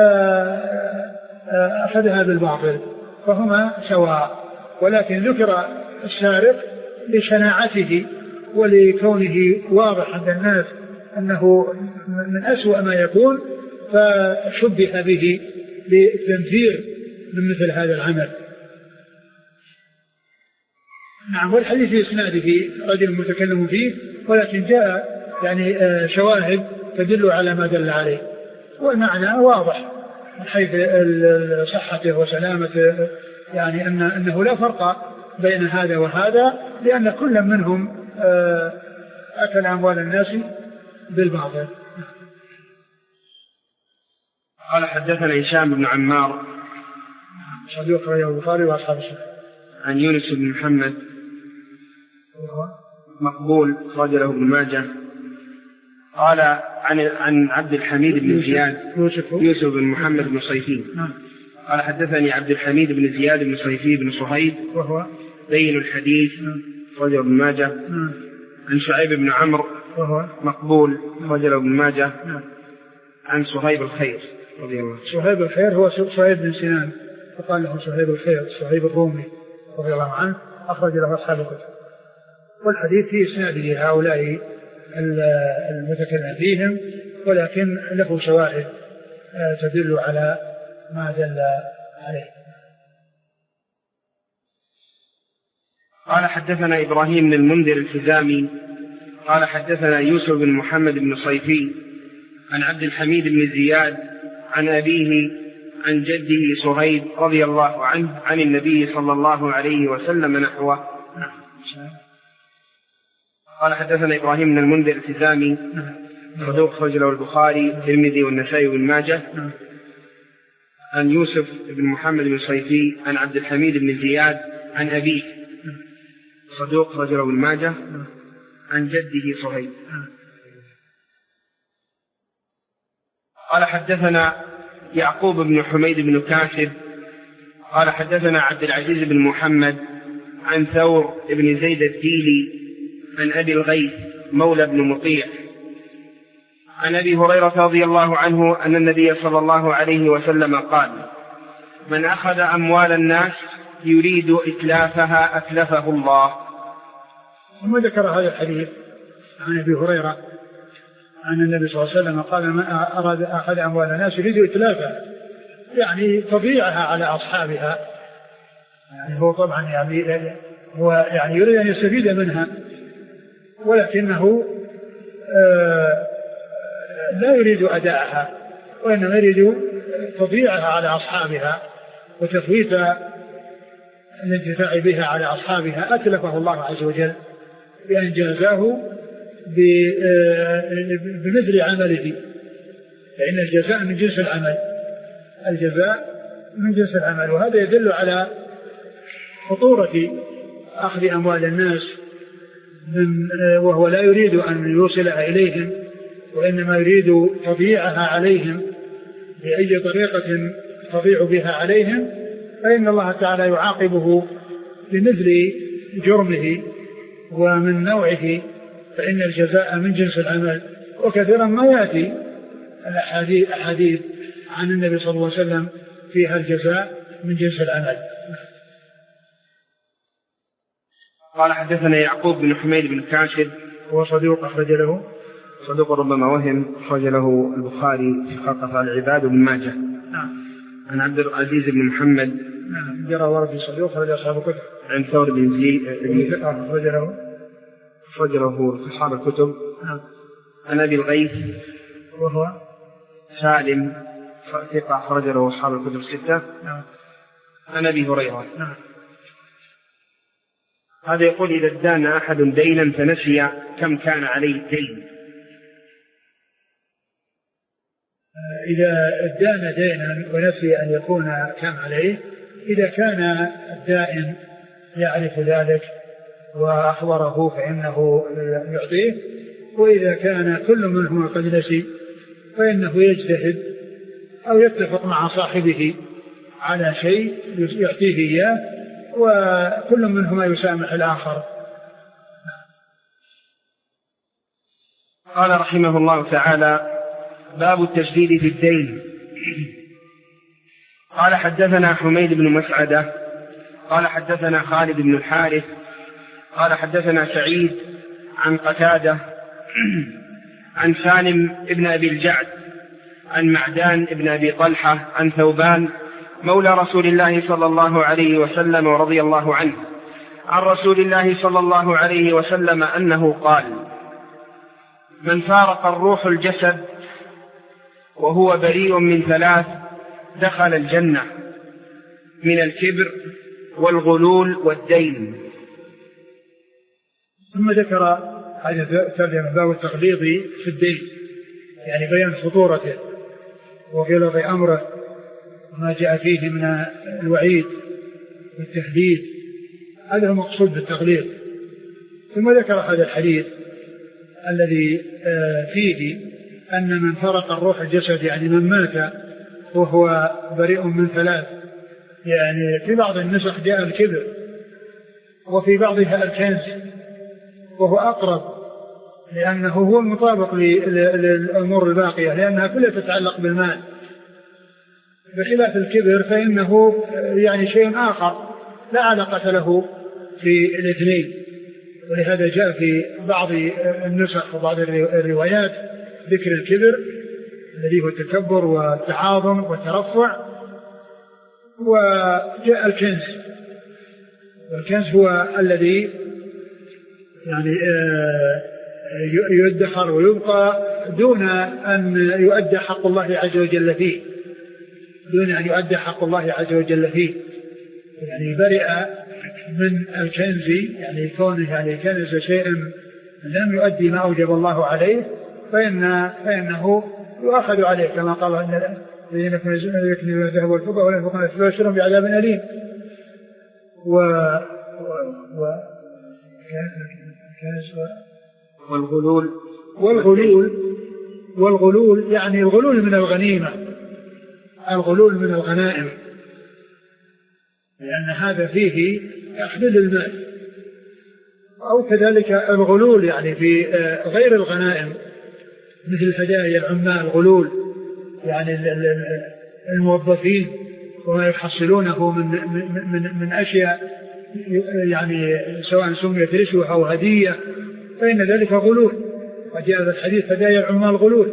أخذها بالباطل، فهما سواء. ولكن ذكر السارق لشناعته ولكونه واضح عند الناس أنه من أسوأ ما يكون، فشبه به للتنفير من مثل هذا العمل. نعم. والحديث في إسناده رجل متكلم فيه، ولكن جاء يعني شواهد تدل على ما دل عليه، والمعنى واضح من حيث صحته وسلامته، يعني أن أنه لا فرق بين هذا وهذا، لأن كل منهم أكل أموال الناس بالباطل. قال حدثنا هشام بن عمار صديق رواه البخاري وأصحاب السنن. عن يونس بن محمد مقبول رجله ابن ماجه. قال عن عن عبد الحميد بن زياد يوسف بن محمد بن صيفي. قال حدثني عبد الحميد بن زياد بن صيفي بن صهيب وهو بين الحديث رجله ابن ماجه. عن شعيب بن عمرو وهو مقبول رجله ابن ماجه. عن صهيب الخير رضي الله عنه. صهيب الخير هو صهيب بن سنان، فقال له صهيب الخير، صهيب الرومي رضي الله عنه، أخرج له أصحاب الكتب. والحديث في إسناده هؤلاء المتكلم فيهم، ولكن له شواهد تدل على ما دل عليه. قال حدثنا إبراهيم بن المنذر الحزامي قال حدثنا يوسف بن محمد بن صيفي عن عبد الحميد بن زياد عن أبيه عن جده صهيب رضي الله عنه عن النبي صلى الله عليه وسلم نحوه. قال حدثنا إبراهيم بن المنذر الحزامي صدوق أخرج له البخاري الترمذي والنسائي وابن ماجه. عن يوسف بن محمد بن صيفي عن عبد الحميد بن زياد عن أبيه صدوق أخرج له ابن ماجه عن جده صهيب. قال حدثنا يعقوب بن حميد بن كاسب قال حدثنا عبد العزيز بن محمد عن ثور بن زيد الديلي عن أبي الغيث مولى بن مطيع عن أبي هريرة رضي الله عنه أن النبي صلى الله عليه وسلم قال: من أخذ أموال الناس يريد إتلافها أتلفه الله. ثم ذكر هذا الحديث عن أبي هريرة أن النبي صلى الله عليه وسلم قال: من أراد أخذ أموال الناس يريد إتلافها، يعني تضييعها على أصحابها. يعني هو طبعا يعني هو يعني يريد أن يستفيد منها، ولكنه آه لا يريد أداءها، وإنما يريد تضييعها على أصحابها وتفويت الانتفاع بها على أصحابها. أتلفه الله عز وجل بأن جازاه بمثل عمله، فإن الجزاء من جنس العمل، الجزاء من جنس العمل. وهذا يدل على خطورة أخذ أموال الناس من وهو لا يريد أن يوصلها إليهم، وإنما يريد تضييعها عليهم بأي طريقة تضيع بها عليهم، فإن الله تعالى يعاقبه بمثل جرمه ومن نوعه، فإن الجزاء من جنس العمل. وكثيرا ما يأتي الأحاديث عن النبي صلى الله عليه وسلم فيها الجزاء من جنس العمل. قال حدثنا يعقوب بن حميد بن كاشف هو صدوق أخرج له صدوق ربما وهم أخرج له البخاري في خلق أفعال العباد وابن ماجه. نعم. عن عبد العزيز بن محمد نعم جرى ورد في صدوق أخرج أصحاب الكتب. عن ثور بن زيد أخرج له أخرج له أصحاب الكتب. نعم. عن أبي الغيث وهو سالم ثقة أخرج له أصحاب الكتب الستة. نعم. عن أبي هريرة. نعم. هذا يقول: إذا ادان أحد دينا فنسي كم كان عليه الدين. إذا ادان دينا ونسي أن يكون كم عليه، إذا كان الدائن يعرف ذلك وأخبره فإنه يعطيه، وإذا كان كل منهما قد نسي فإنه يجتهد أو يتفق مع صاحبه على شيء يعطيه إياه، وكل منهما يسامح الآخر. قال رحمه الله تعالى: باب التشديد في الدين. قال: حدثنا حميد بن مسعدة قال حدثنا خالد بن الحارث قال حدثنا سعيد عن قتادة عن سالم بن أبي الجعد عن معدان بن أبي طلحة عن ثوبان مولى رسول الله صلى الله عليه وسلم ورضي الله عنه عن رسول الله صلى الله عليه وسلم أنه قال: من فارق الروح الجسد وهو بريء من ثلاث دخل الجنة: من الكبر والغلول والدين. ثم ذكر هذا ترجمة باب التغليظ في الدين، يعني بيان خطورته وغلظ أمره وما جاء فيه من الوعيد والتهديد، هذا هو المقصود بالتغليظ. ثم ذكر هذا الحديث الذي فيه أن من فرق الروح الجسد، يعني من مات وهو بريء من ثلاث، يعني في بعض النسخ جاء الكبر وفي بعضها الكنز، وهو أقرب لأنه هو المطابق للأمور الباقية لأنها كلها تتعلق بالمال، بخلاف الكبر فإنه يعني شيء آخر لا علاقة له في الاثنين. ولهذا جاء في بعض النسخ وبعض الروايات ذكر الكبر الذي هو التكبر والتعاظم والترفع، وجاء الكنز، والكنز هو الذي يعني يدخر ويبقى دون أن يؤدى حق الله عز وجل فيه، دون أن يؤدى حق الله عز وجل فيه، يعني برئ من الكنز، يعني كونه يعني كنز شيء لم يؤدي ما أوجب الله عليه فإن فإنه يؤخذ عليه، كما قال إن الذين يكنزون الذهب والفضة ولا ينفقون فبشرهم بعذاب أليم. و و والغلول والغلول والغلول يعني الغلول من الغنيمة، الغلول من الغنائم، لأن هذا فيه أخذ المال، أو كذلك الغلول يعني في غير الغنائم مثل الهدايا العمال، غلول يعني الموظفين وما يحصلونه من من من أشياء يعني سواء سميت رشوة أو هدية فإن ذلك غلول، وجاء في الحديث هدايا العمال غلول.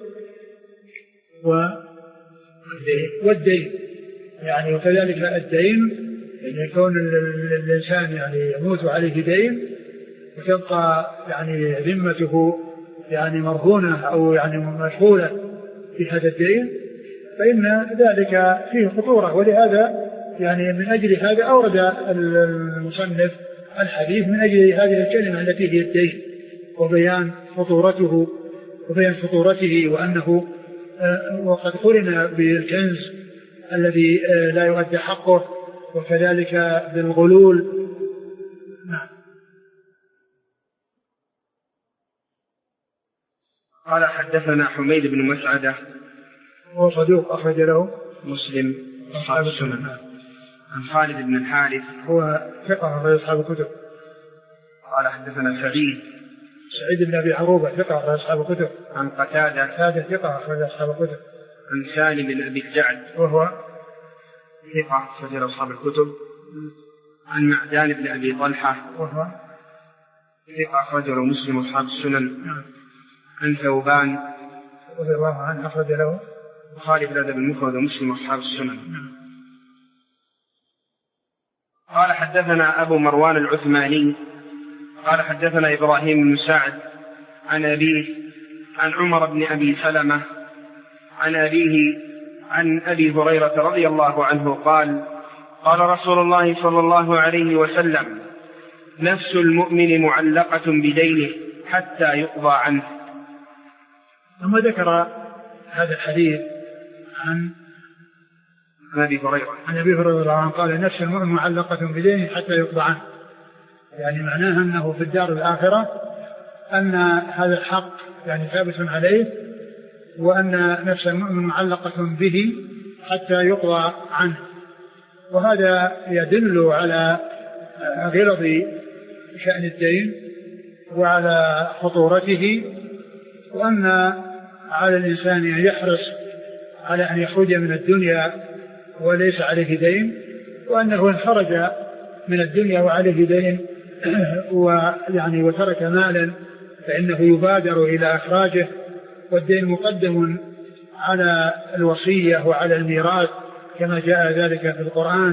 والدين يعني وكذلك الدين، يعني يكون الإنسان يعني يموت عليه دين وتبقى يعني ذمته يعني مرهونة أو يعني مشغولة في هذا الدين، فإن ذلك فيه خطورة. ولهذا يعني من أجل هذا أورد المصنف الحديث من أجل هذه الكلمة التي هي الدين، وبيان خطورته وبيان خطورته وأنه وقد قرن بالكنز الذي لا يؤدى حقه، وكذلك بالغلول. نعم. قال: حدثنا حميد بن مسعدة هو صدوق أخرج له مسلم أصحاب السنن. عن خالد بن الحارث هو ثقة أخرج أصحاب الكتب. قال: حدثنا سعيد سعيد بن أبي عروبة ثقة أخرج أصحاب الكتب. عن قتادة قتادة ثقة أخرج أصحاب الكتب. عن سالم بن أبي الجعد وهو ثقة أخرج أصحاب الكتب. عن معدان بن أبي طلحة وهو ثقة أخرج مسلم أصحاب السنن. نعم. عن ثوبان رضي الله عنه أخرج له البخاري في الأدب المفرد ومسلم أصحاب السنن. قال: حدثنا أبو مروان العثماني قال: حدثنا إبراهيم بن سعد عن أبيه عن عمر بن أبي سلمة عن أبيه عن أبي هريرة رضي الله عنه قال: قال رسول الله صلى الله عليه وسلم: نفس المؤمن معلقة بدينه حتى يقضى عنه. ثم ذكر هذا الحديث عن أبي هريرة عن أبي هريرة قال: نفس المؤمن معلقة بدينه حتى يقضى عنه، يعني معناها أنه في الدار الآخرة أن هذا الحق يعني ثابت عليه، وأن نفس المؤمن معلقة به حتى يقضى عنه. وهذا يدل على غلظ شأن الدين وعلى خطورته، وأن على الإنسان أن يحرص على أن يخرج من الدنيا وليس عليه دين، وأنه إن خرج من الدنيا وعليه دين ويعني وترك مالا فإنه يبادر إلى إخراجه، والدين مقدم على الوصية وعلى الميراث كما جاء ذلك في القرآن.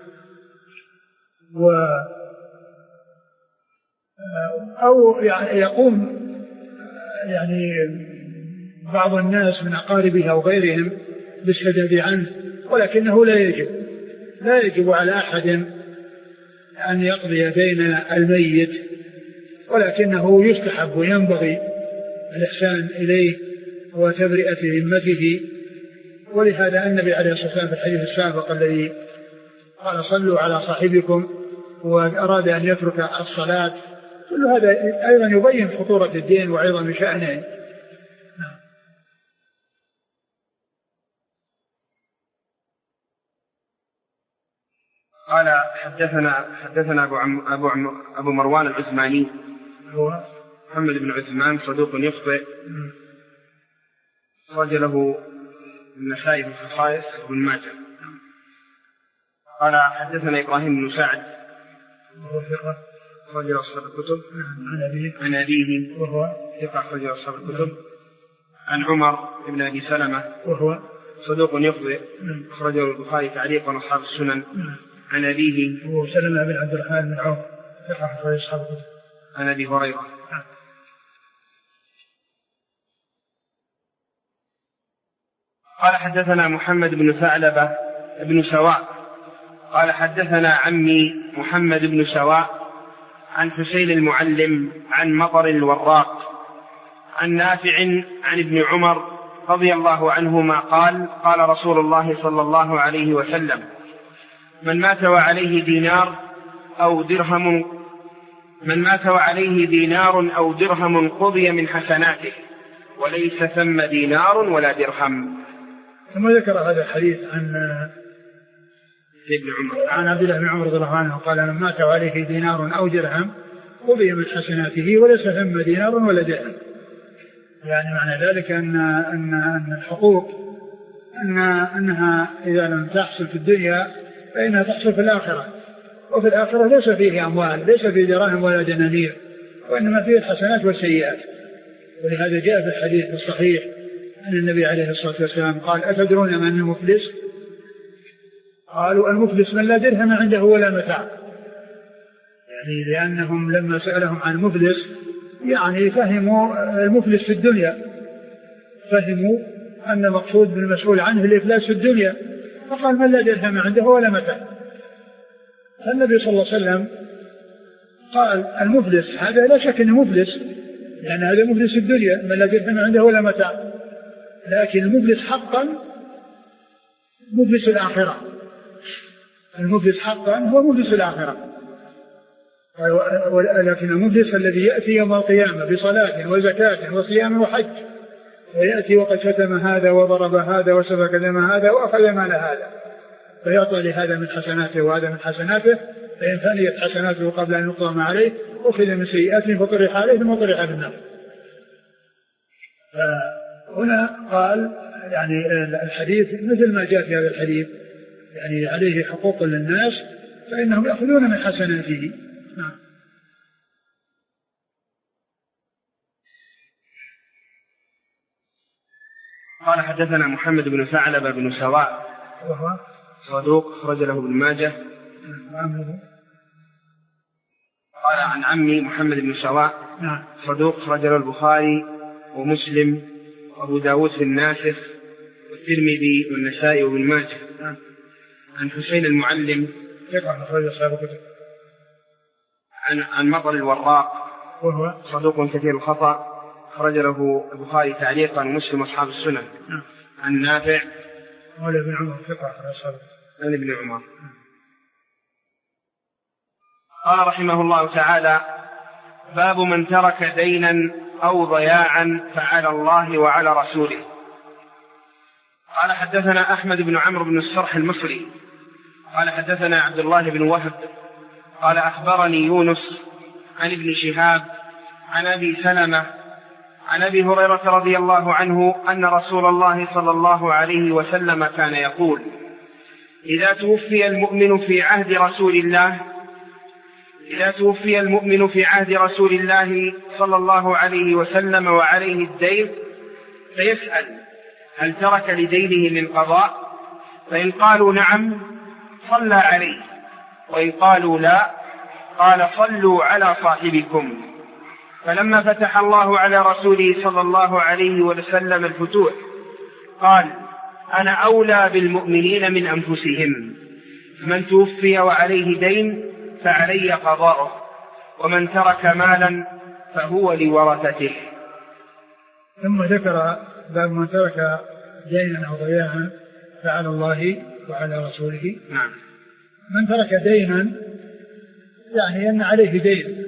و أو يعني يقوم يعني بعض الناس من أقاربه أو غيرهم بالسداد عنه، ولكنه لا يجب لا يجب على أحد أن يقضي دين الميت، ولكنه يستحب وينبغي الإحسان إليه وتبرئة ذمته. ولهذا النبي عليه الصلاة والسلام في الحديث السابق الذي قال صلوا على صاحبكم وأراد أن يترك الصلاة، كل هذا أيضا يبين خطورة الدين وعظم شأنه. قال حدثنا حدثنا أبو عم أبو عم أبو مروان العثماني هو محمد بن عثمان صدوق يخطئ، رجله النسائي في الخصائص وابن ماجه. قال حدثنا إبراهيم بن سعد وهو ثقة رجل أصحاب الكتب عن أبيه عن أبيه وهو ثقة رجل أصحاب الكتب عن عمر بن أبي سلمة وهو صدوق يخطئ، أخرجه البخاري تعليقا وأصحاب السنن عن أبيه هو سلمة بن عبد الرحمن بن عوف ثقة رجل أصحاب الكتب عن أبي هريرة. قال حدثنا محمد بن ثعلبة بن سواء قال حدثنا عمي محمد بن سواء عن حسين المعلم عن مطر الوراق عن نافع عن ابن عمر رضي الله عنهما قال قال رسول الله صلى الله عليه وسلم: من مات وعليه دينار أو درهم من مات وعليه دينار أو درهم قضي من حسناته وليس ثم دينار ولا درهم. ثم ذكر هذا الحديث عن ابن عمر عن عبد الله بن عمر رضي الله عنه قال: من مات وعليه دينار أو درهم قضي من حسناته وليس ثم دينار ولا درهم. يعني معنى ذلك أن أن أن الحقوق أن أنها إذا لم تحصل في الدنيا فإنها تحصل في الآخرة، وفي الآخرة ليس فيه أموال، ليس فيه دراهم ولا دنانير، وإنما فيه الحسنات والسيئات. ولهذا جاء في الحديث الصحيح أن النبي عليه الصلاة والسلام قال: أتدرون من المفلس؟ قالوا: المفلس من لا درهم عنده ولا متاع. يعني لأنهم لما سألهم عن المفلس يعني فهموا المفلس في الدنيا، فهموا أن المقصود بالمسؤول عنه الإفلاس في الدنيا، فقال: من لا درهم عنده ولا متاع. فالنبي صلى الله عليه وسلم قال: المفلس هذا لا شك أنه مفلس، لأن هذا مفلس في الدنيا من لا درهم عنده ولا متاع، لكن المفلس حقا مفلس الآخرة. المفلس حقا هو مفلس الآخرة، لكن المفلس الذي يأتي يوم القيامة بصلاة وزكاة وصيام وحج، ويأتي وقد شتم هذا وضرب هذا وسفك دم هذا وأخذ مال هذا، فيعطى لهذا من حسناته وهذا من حسناته، فإن فنيت حسناته قبل أن يقضى ما عليه أخذ من سيئاته فطرح عليه ثم طرح بالنار. فهنا قال يعني الحديث مثل ما جاء في هذا الحديث، يعني عليه حقوق للناس فإنهم يأخذون من حسناته. نعم. قال حدثنا محمد بن ثعلبة بن سواء وهو صدوق أخرج له ابن ماجه. قال عن عمي محمد بن سواء نعم. صدوق أخرج له البخاري ومسلم وأبو داود في الناسخ والترمذي والنسائي وابن ماجه. نعم. عن حسين المعلم ثقة أخرج أصحاب الكتب. عن عن مطر الوراق وهو صدوق كثير الخطأ أخرج له البخاري تعليقا ومسلم أصحاب السنن. نعم. عن نافع مولى ابن عمر ثقة أخرج أصحاب الكتب. عن ابن عمر. قال رحمه الله تعالى: باب من ترك دينا أو ضياعا فعلى الله وعلى رسوله. قال حدثنا أحمد بن عمرو بن الصرح المصري قال حدثنا عبد الله بن وهب قال أخبرني يونس عن ابن شهاب عن أبي سلمة عن أبي هريرة رضي الله عنه أن رسول الله صلى الله عليه وسلم كان يقول: إذا توفي المؤمن في عهد رسول الله إذا توفي المؤمن في عهد رسول الله صلى الله عليه وسلم وعليه الدين فيسأل: هل ترك لدينه من قضاء؟ فإن قالوا نعم صلى عليه، وإن قالوا لا قال: صلوا على صاحبكم. فلما فتح الله على رسوله صلى الله عليه وسلم الفتوح قال: أنا أولى بالمؤمنين من أنفسهم، من توفي وعليه دين فعلي قضاؤه، ومن ترك مالا فهو لورثته. ثم ذكر باب من ترك دينا أو ضياعا فعلى الله وعلى رسوله. نعم. من ترك دينا يعني أن عليه دين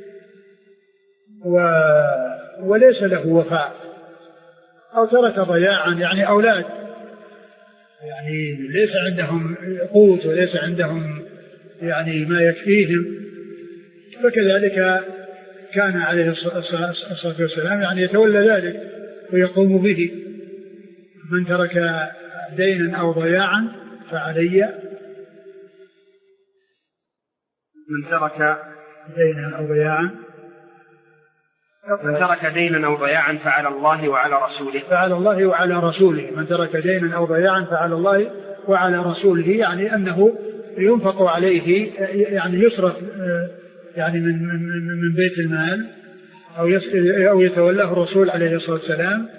و... وليس له وفاء، أو ترك ضياعا يعني أولاد يعني ليس عندهم قوت وليس عندهم يعني ما يكفيهم، فكذلك كان عليه الصلاة والسلام يعني يتولى ذلك ويقوم به. من ترك دينا أو ضياعا فعلي من ترك دينا أو ضياعا من ترك دينا أو ضياعا فعلى الله وعلى رسوله فعلى الله وعلى رسوله من ترك دينا أو ضياعا فعلى الله وعلى رسوله، يعني أنه ينفق عليه يعني يصرف يعني من من من بيت المال أو أو يتولاه الرسول عليه الصلاة والسلام،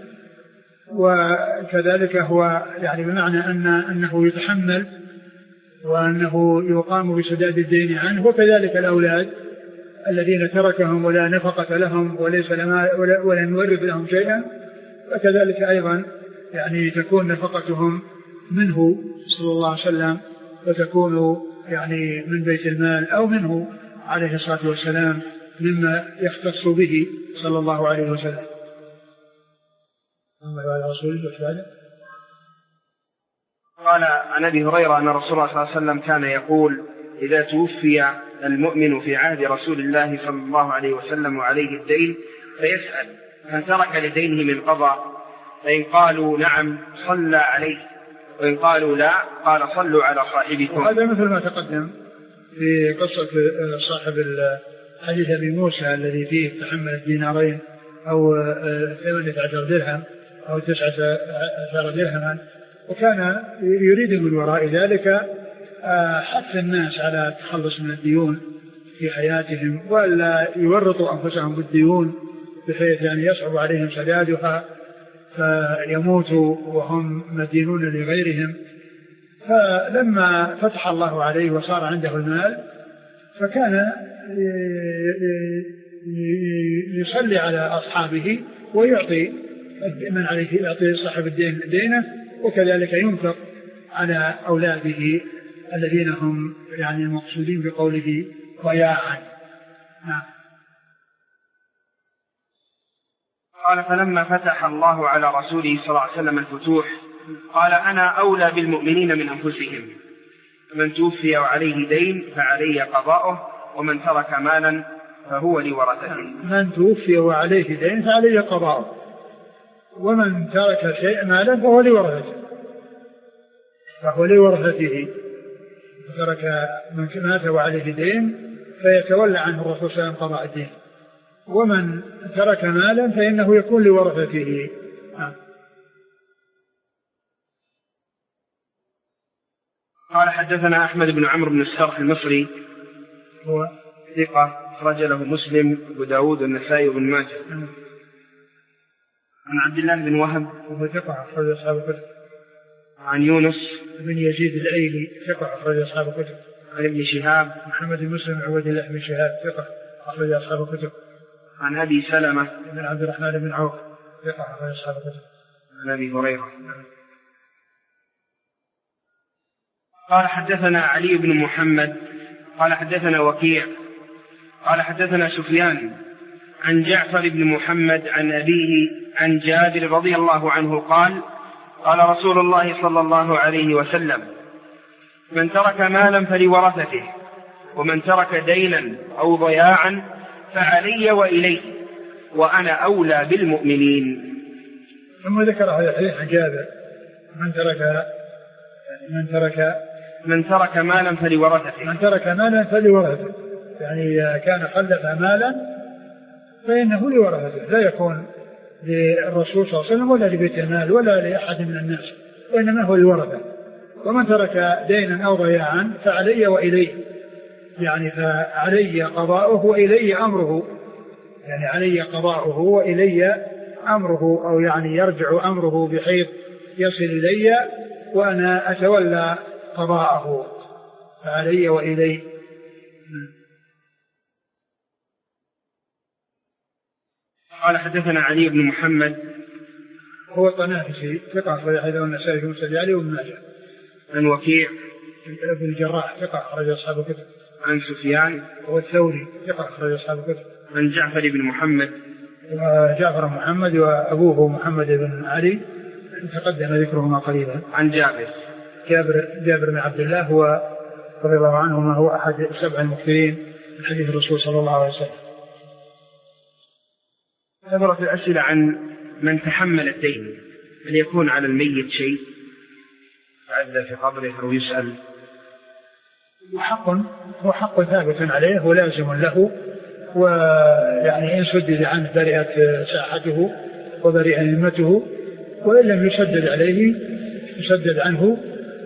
وكذلك هو يعني بمعنى أن أنه يتحمل وأنه يقام بسداد الدين عنه، وكذلك الأولاد الذين تركهم ولا نفقة لهم وليس لما ولم يورث لهم شيئا، وكذلك أيضا يعني تكون نفقتهم منه صلى الله عليه وسلم، وتكون يعني من بيت المال أو منه عليه الصلاة والسلام مما يختص به صلى الله عليه وسلم. قال عن أبي هريرة أن رسول الله صلى الله عليه وسلم كان يقول: إذا توفي المؤمن في عهد رسول الله صلى الله عليه وسلم وعليه الدين فيسأل: هل ترك لدينه من قضاء؟ فإن قالوا نعم صلى عليه، وإن قالوا لا قال: صلوا على صاحبكم. هذا مثل ما تقدم في قصة صاحب حديث أبي موسى الذي فيه تحمل الدينارين أو ثمانية عشر درهم أو تسعة عشر درهما، وكان يريد من وراء ذلك حث الناس على التخلص من الديون في حياتهم، ولا يورطوا أنفسهم بالديون بحيث يعني يصعب عليهم سدادها فيموتوا وهم مدينون لغيرهم. فلما فتح الله عليه وصار عنده المال فكان يصلي على أصحابه ويعطي من عليه يعطي صاحب الدين دينه، وكذلك ينفق على أولاده الذين هم يعني المقصودين بقوله ضياعا. نعم. قال: فلما فتح الله على رسوله صلى الله عليه وسلم الفتوح قال: أنا أولى بالمؤمنين من أنفسهم، من توفي وعليه دين فعلي قضاؤه، ومن ترك مالا فهو لورثته. من توفي وعليه دين فعلي قضاؤه، ومن ترك شيء مالا فهو لورثته فهو لورثته ترك من مات وعليه دين فيتولى عنه الرسول صلى الله عليه وسلم قضاء الدين، ومن ترك مالا فإنه يكون لورثته. آه. قال: حدثنا أحمد بن عمرو بن السرح المصري، هو ثقة أخرج له مسلم وأبو داود والنسائي وابن ماجه. آه. عن عبد الله بن وهب، وهو ثقة أخرج أصحاب الكتب. عن يونس بن يزيد الأيلي، ثقة أخرج أصحاب الكتب. عن ابن شهاب، محمد بن مسلم عبد الله بن شهاب، ثقة أخرج أصحاب الكتب. عن أبي سلمة بن عبد الرحمن بن عوف، ثقة أخرج أصحاب الكتب. عن أبي هريرة. قال: حدثنا علي بن محمد قال: حدثنا وكيع قال: حدثنا سفيان عن جعفر بن محمد عن أبيه عن جابر رضي الله عنه قال: قال رسول الله صلى الله عليه وسلم: من ترك مالا فلورثته، ومن ترك دينا أو ضياعا فعلي وإلي وأنا أولى بالمؤمنين. ثم ذكر هذا الحديث عن جابر من ترك من ترك من ترك مالا فلورثته من ترك مالا فلورثته، يعني كان خلف مالا فإنه لورثته، لا يكون للرسول صلى الله عليه وسلم ولا لبيت المال ولا لأحد من الناس، وإنما هو الورثة. ومن ترك دينا أو ضياعا فعلي وإلي، يعني فعلي قضاؤه وإلي أمره، يعني علي قضاؤه وإلي أمره، أو يعني يرجع أمره بحيث يصل إلي وأنا أتولى قضاءه، فعلي وإلي. قال حدثنا علي بن محمد هو الطنافسي ثقة أخرج حديثه النسائي في مسند علي وابن ماجه. عن وكيع بن الجراح ثقة أخرج أصحاب الكتب. عن سفيان هو الثوري ثقة أخرج أصحاب الكتب. عن جعفر بن محمد جعفر محمد وأبوه محمد بن علي تقدم ذكرهما قريبا. عن جابر جابر جابر بن عبد الله هو رضي الله عنهما هو أحد السبع المكثرين من حديث الرسول صلى الله عليه وسلم. كثرت الأسئلة عن من تحمل الدين، هل يكون على الميت شيء بعد في قبره أو يسأل؟ وحق هو حق ثابت عليه ولازم له، ويعني إن سدد عنه برئت ساحته وبرئ ذمته، وإن لم يسدد عليه يسدد عنه.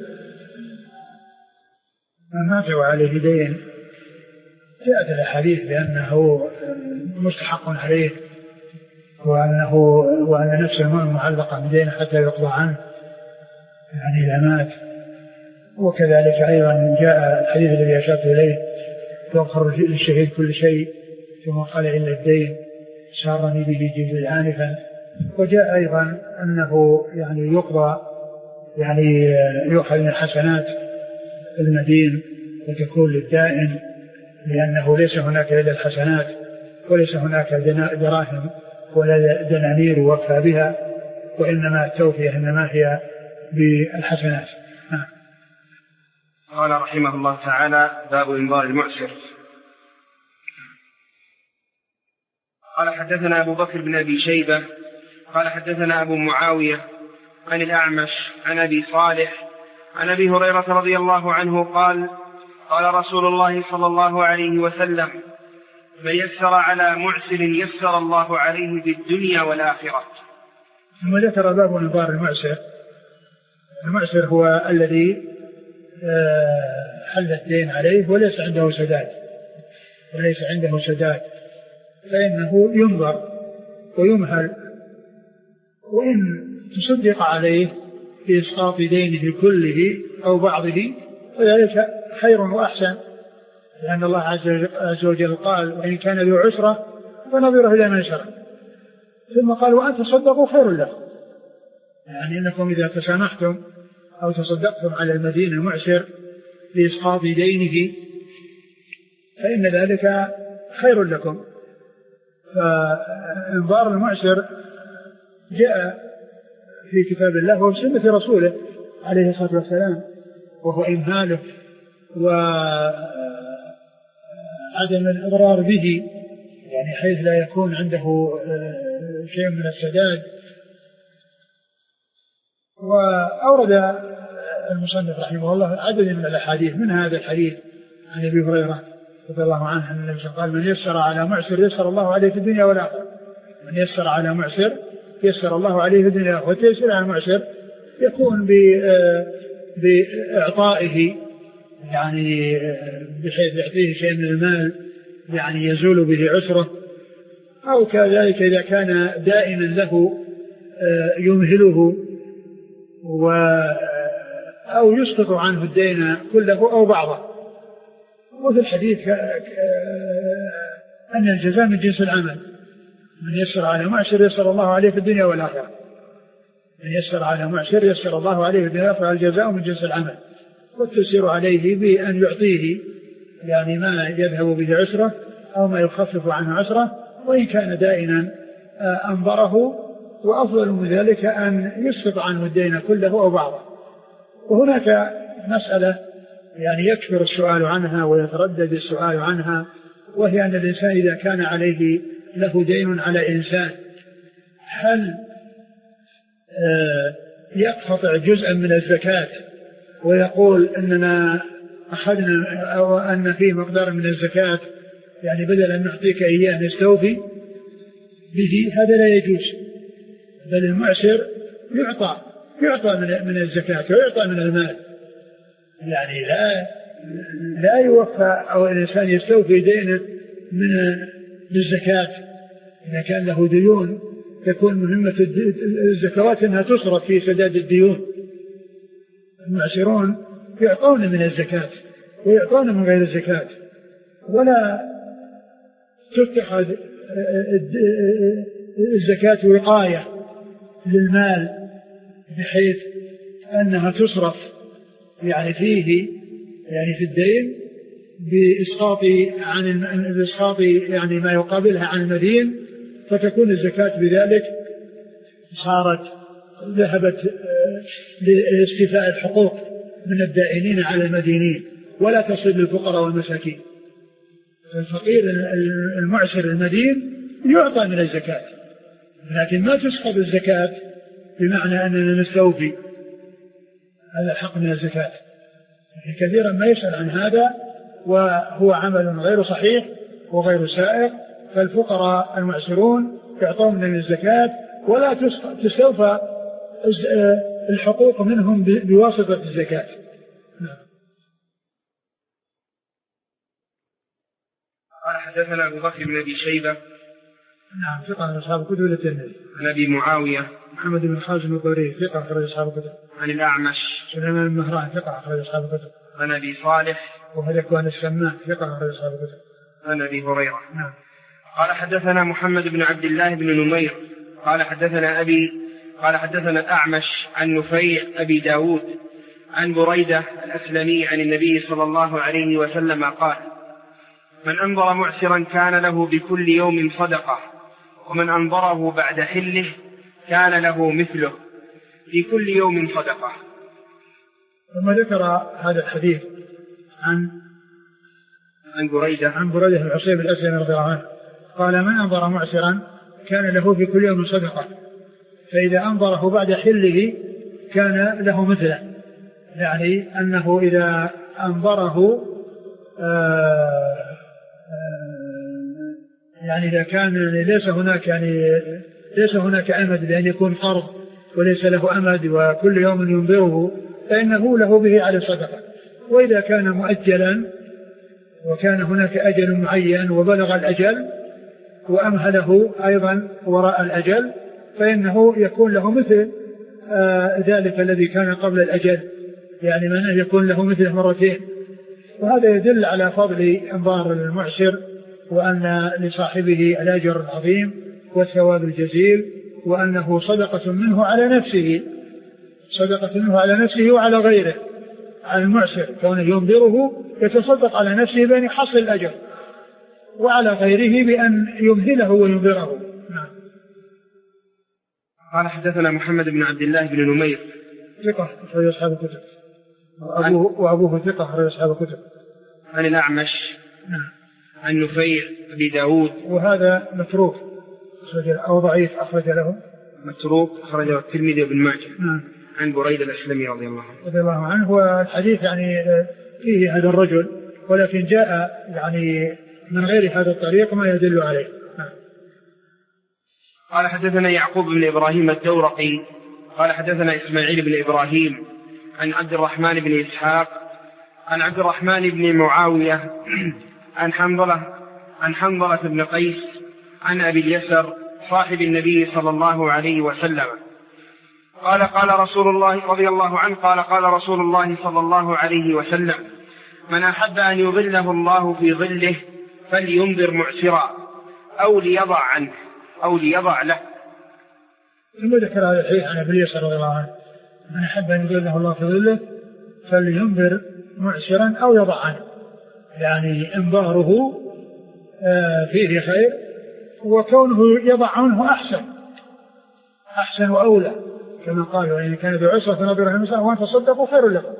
من مات وعليه دين جاءت الأحاديث بأنه مستحق عليه، وأنه وأن نفس المؤمن معلقة بدينه حتى يقضى عنه، يعني إذا مات. وكذلك أيضا جاء الحديث الذي أشرت إليه يغفر للشهيد كل شيء ثم قال إلا الدين سارني به جبريل آنفا. وجاء أيضا أنه يعني يقضى يعني يؤخذ من حسنات المدين وتكون للدائن، لأنه ليس هناك إلا الحسنات وليس هناك دراهم ولا دنانير وفى بها، وإنما التوفية إنما هي بالحسنات. قال رحمه الله تعالى: باب إنظار المعسر. قال حدثنا أبو بكر بن أبي شيبة قال حدثنا أبو معاوية عن الأعمش عن أبي صالح عن أبي هريرة رضي الله عنه قال: قال رسول الله صلى الله عليه وسلم: من يسر على معسر يسر الله عليه في الدنيا والآخرة. ثم ذكر باب إنظار المعسر. المعسر هو الذي حل الدين عليه وليس عنده سداد وليس عنده سداد فإنه ينظر ويمهل، وإن تصدق عليه بإسقاط دينه كله أو بعضه فذلك خير وأحسن، لأن الله عز وجل قال: وإن كان ذو عسرة فنظره إلى ميسرة، ثم قال: وأن تصدقوا خير لكم، يعني أنكم إذا تسامحتم أو تصدقتم على المدين المعسر بإسقاط دينه فإن ذلك خير لكم. فإنظار المعسر جاء في كتاب الله وفي سنة رسوله عليه الصلاة والسلام، وهو إمهاله وعدم الإضرار به، يعني حيث لا يكون عنده شيء من السداد. وأورد المصنف رحمه الله عدد من الأحاديث، من هذا الحديث عن أبي هريرة رضي الله عنه أن النبي قال: من يسر على معسر يسر الله عليه في الدنيا والآخرة. من يسر على معسر يسر الله عليه في الدنيا، والتيسير على المعسر يكون بإعطائه، يعني بحيث يعطيه شيء من المال يعني يزول به عسره، أو كذلك إذا كان دائما له يمهله و أو يسقط عنه الدين كله أو بعضه. وفي الحديث أن الجزاء من جنس العمل. من يسر على معسر يسر الله عليه في الدنيا والآخرة. من يسر على معسر يسر الله عليه في الدنيا والآخرة، الجزاء من جنس العمل، والتسير عليه بأن يعطيه يعني ما يذهب به عسره أو ما يخفف عنه عسره، وإن كان دائنا أنظره، وأفضل من ذلك أن يسقط عنه الدين كله أو بعضه. وهناك مسألة يعني يكثر السؤال عنها ويتردد السؤال عنها، وهي أن الإنسان إذا كان عليه له دين على إنسان هل يقتطع جزءا من الزكاة ويقول أننا أخذنا أو أن فيه مقدار من الزكاة يعني بدل أن نعطيك إياه نستوفي به؟ هذا لا يجوز، بل المعسر يعطى يعطى من الزكاة ويعطى من المال، يعني لا لا يوفى أو الإنسان يستوفي دينه من الزكاة. إذا كان له ديون تكون مهمة الزكوات أنها تصرف في سداد الديون. المعسرون يعطون من الزكاة ويعطون من غير الزكاة، ولا تتخذ الزكاة وقاية للمال بحيث أنها تصرف يعني فيه يعني في الدين بإسقاط عن بإسقاط يعني ما يقابلها عن المدين، فتكون الزكاة بذلك صارت ذهبت لاستيفاء الحقوق من الدائنين على المدينين ولا تصل للفقراء والمساكين. الفقير المعسر المدين يعطى من الزكاة، لكن ما تسقط الزكاة بمعنى أننا نستوفي هذا الحق من الزكاة. كثيرا ما يسأل عن هذا وهو عمل غير صحيح وغير سائغ. فالفقراء المعسرون يعطون من الزكاة ولا تستوفى الحقوق منهم بواسطة الزكاة. نعم. قال حدثنا أبو بكر بن أبي شيبة نعم ثقة من أصحاب الكتب الترمذي. عن أبي معاوية محمد بن خازم الضريري ثقة أخرج أصحاب الكتب. عن الأعمش سليمان بن مهران ثقة أخرج أصحاب الكتب. عن أبي صالح وهو ذكوان السمان ثقة أخرج أصحاب الكتب. عن أبي هريرة. نعم. قال حدثنا محمد بن عبد الله بن نمير قال حدثنا أبي قال حدثنا الأعمش عن نفيع أبي داود عن بريدة الأسلمي عن النبي صلى الله عليه وسلم قال: من أنظر معسرا كان له بكل يوم صدقة، ومن أنظره بعد حله كان له مثله في كل يوم صدقة. ثم ذكر هذا الحديث عن عن بريدة عن بريدة العصيب الأسلمي رضي الله عنه قال: من أنظر معسرا كان له في كل يوم صدقة، فإذا أنظره بعد حله كان له مثله، يعني أنه إذا أنظره آآ آآ يعني إذا كان ليس هناك يعني ليس هناك أمد بأن يكون قرض وليس له أمد وكل يوم ينظره فإنه له به على صدقة. وإذا كان مؤجلا وكان هناك أجل معين وبلغ الأجل وأمهله أيضا وراء الأجل فإنه يكون له مثل ذلك الذي كان قبل الأجل، يعني من يكون له مثله مرتين. وهذا يدل على فضل انظار المعسر وأن لصاحبه الأجر العظيم والثواب الجزيل، وأنه صدقة منه على نفسه صدقة منه على نفسه وعلى غيره. على المعسر كونه ينظره يتصدق على نفسه بأن يحصل الأجر، وعلى غيره بأن يمهله وينظره. نعم. قال حدثنا محمد بن عبد الله بن نمير ثقة أخرج أصحاب الكتب، وأبوه, وأبوه ثقة أخرج أصحاب الكتب. عن الأعمش نعم. عن نفيع أبي داود، وهذا متروك أو ضعيف أخرج له متروك أخرجه الترمذي وابن ماجه. نعم. عن بريدة الأسلمي رضي الله عنه رضي الله عنه. والحديث يعني فيه هذا الرجل ولكن جاء يعني من غير هذا الطريق ما يدل عليه. نعم. قال حدثنا يعقوب بن إبراهيم الدورقي قال حدثنا إسماعيل بن إبراهيم عن عبد الرحمن بن إسحاق عن عبد الرحمن بن معاوية عن حنظلة عن حنظلة بن قيس عن أبي اليسر صاحب النبي صلى الله عليه وسلم قال: قال رسول الله رضي الله عنه قال قال رسول الله صلى الله عليه وسلم: من أحب أن يظله الله في ظله فلينذر معسرا أو ليضع عنه أو ليضع له. ثم ذكر هذا الحديث عن أبي اليسر رضي الله عنه: من أحب أن يظله الله في ظله فلينذر معسرا أو يضع عنه، يعني انظاره فيه خير، وكونه يضع عنه أحسن أحسن وأولى، كما قالوا: يعني كان ذو عسرة فنظرة المساء وأن تصدقوا خير لكم.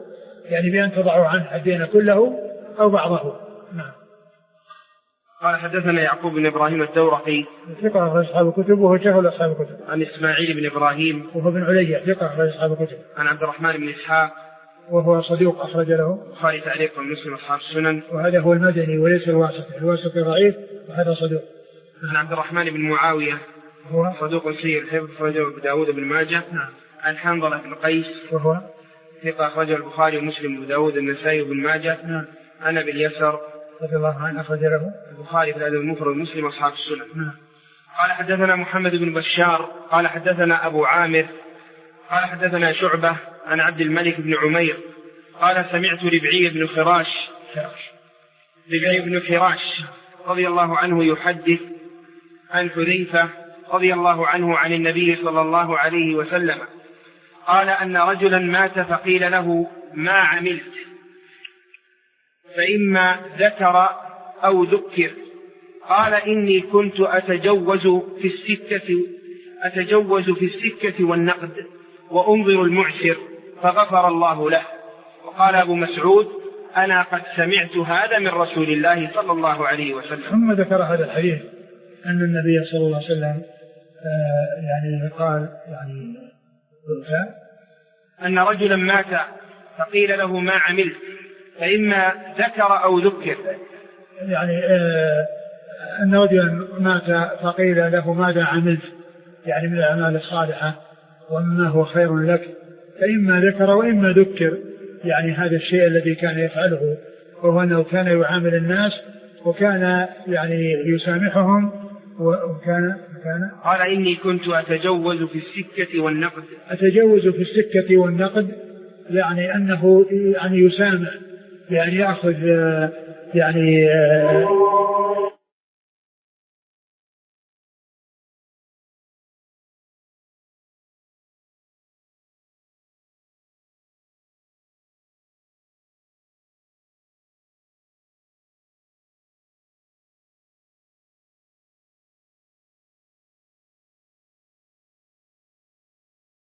يعني بأن تضعوا عنه الدين كله أو بعضه. نعم. قال حدثنا يعقوب بن إبراهيم الدورقي ثقة أخرج أصحاب الكتب وهو شيخ أصحاب الكتب. عن إسماعيل بن إبراهيم وهو بن علية ثقة أخرج أصحاب الكتب. عن عبد الرحمن بن إسحاق وهو صديق أخرج له البخاري تعليق ومسلم أصحاب السنن. وهذا هو المدني وليس الواسطي، الواسطي ضعيف وهذا صدوق. عن عبد الرحمن بن معاوية هو صدوق سيء الحفظ أخرجه أبو داود بن ماجه. نعم. عن حنظلة بن قيس وهو ثقة أخرجه البخاري ومسلم وأبو داود النسائي بن ماجه. نعم. عن أبي اليسر رضي الله عنه أخرج له البخاري في الأدب المفرد ومسلم أصحاب السنن. نعم. قال حدثنا محمد بن بشار قال حدثنا أبو عامر قال حدثنا شعبة عن عبد الملك بن عمير قال سمعت ربعي بن خراش ربعي بن خراش رضي الله عنه يحدث عن حذيفة رضي الله عنه عن النبي صلى الله عليه وسلم قال أن رجلا مات فقيل له ما عملت فإما ذكر أو ذكر قال إني كنت أتجوز في السكة أتجوز في السكة والنقد وأنظر المعسر فغفر الله له. وقال أبو مسعود أنا قد سمعت هذا من رسول الله صلى الله عليه وسلم. ثم ذكر هذا الحديث أن النبي صلى الله عليه وسلم آه يعني قال يعني أن رجلا مات فقيل له ما عملت فإما ذكر أو ذكر يعني آه أن رجلا مات فقيل له ماذا عملت يعني من الأعمال الصالحة وما هو خير لك فإما ذكر وإما ذكر يعني هذا الشيء الذي كان يفعله وهو أنه كان يعامل الناس وكان يعني يسامحهم وكان كان قال إني كنت أتجوز في السكة والنقد أتجوز في السكة والنقد يعني أنه يعني يسامح يعني يأخذ يعني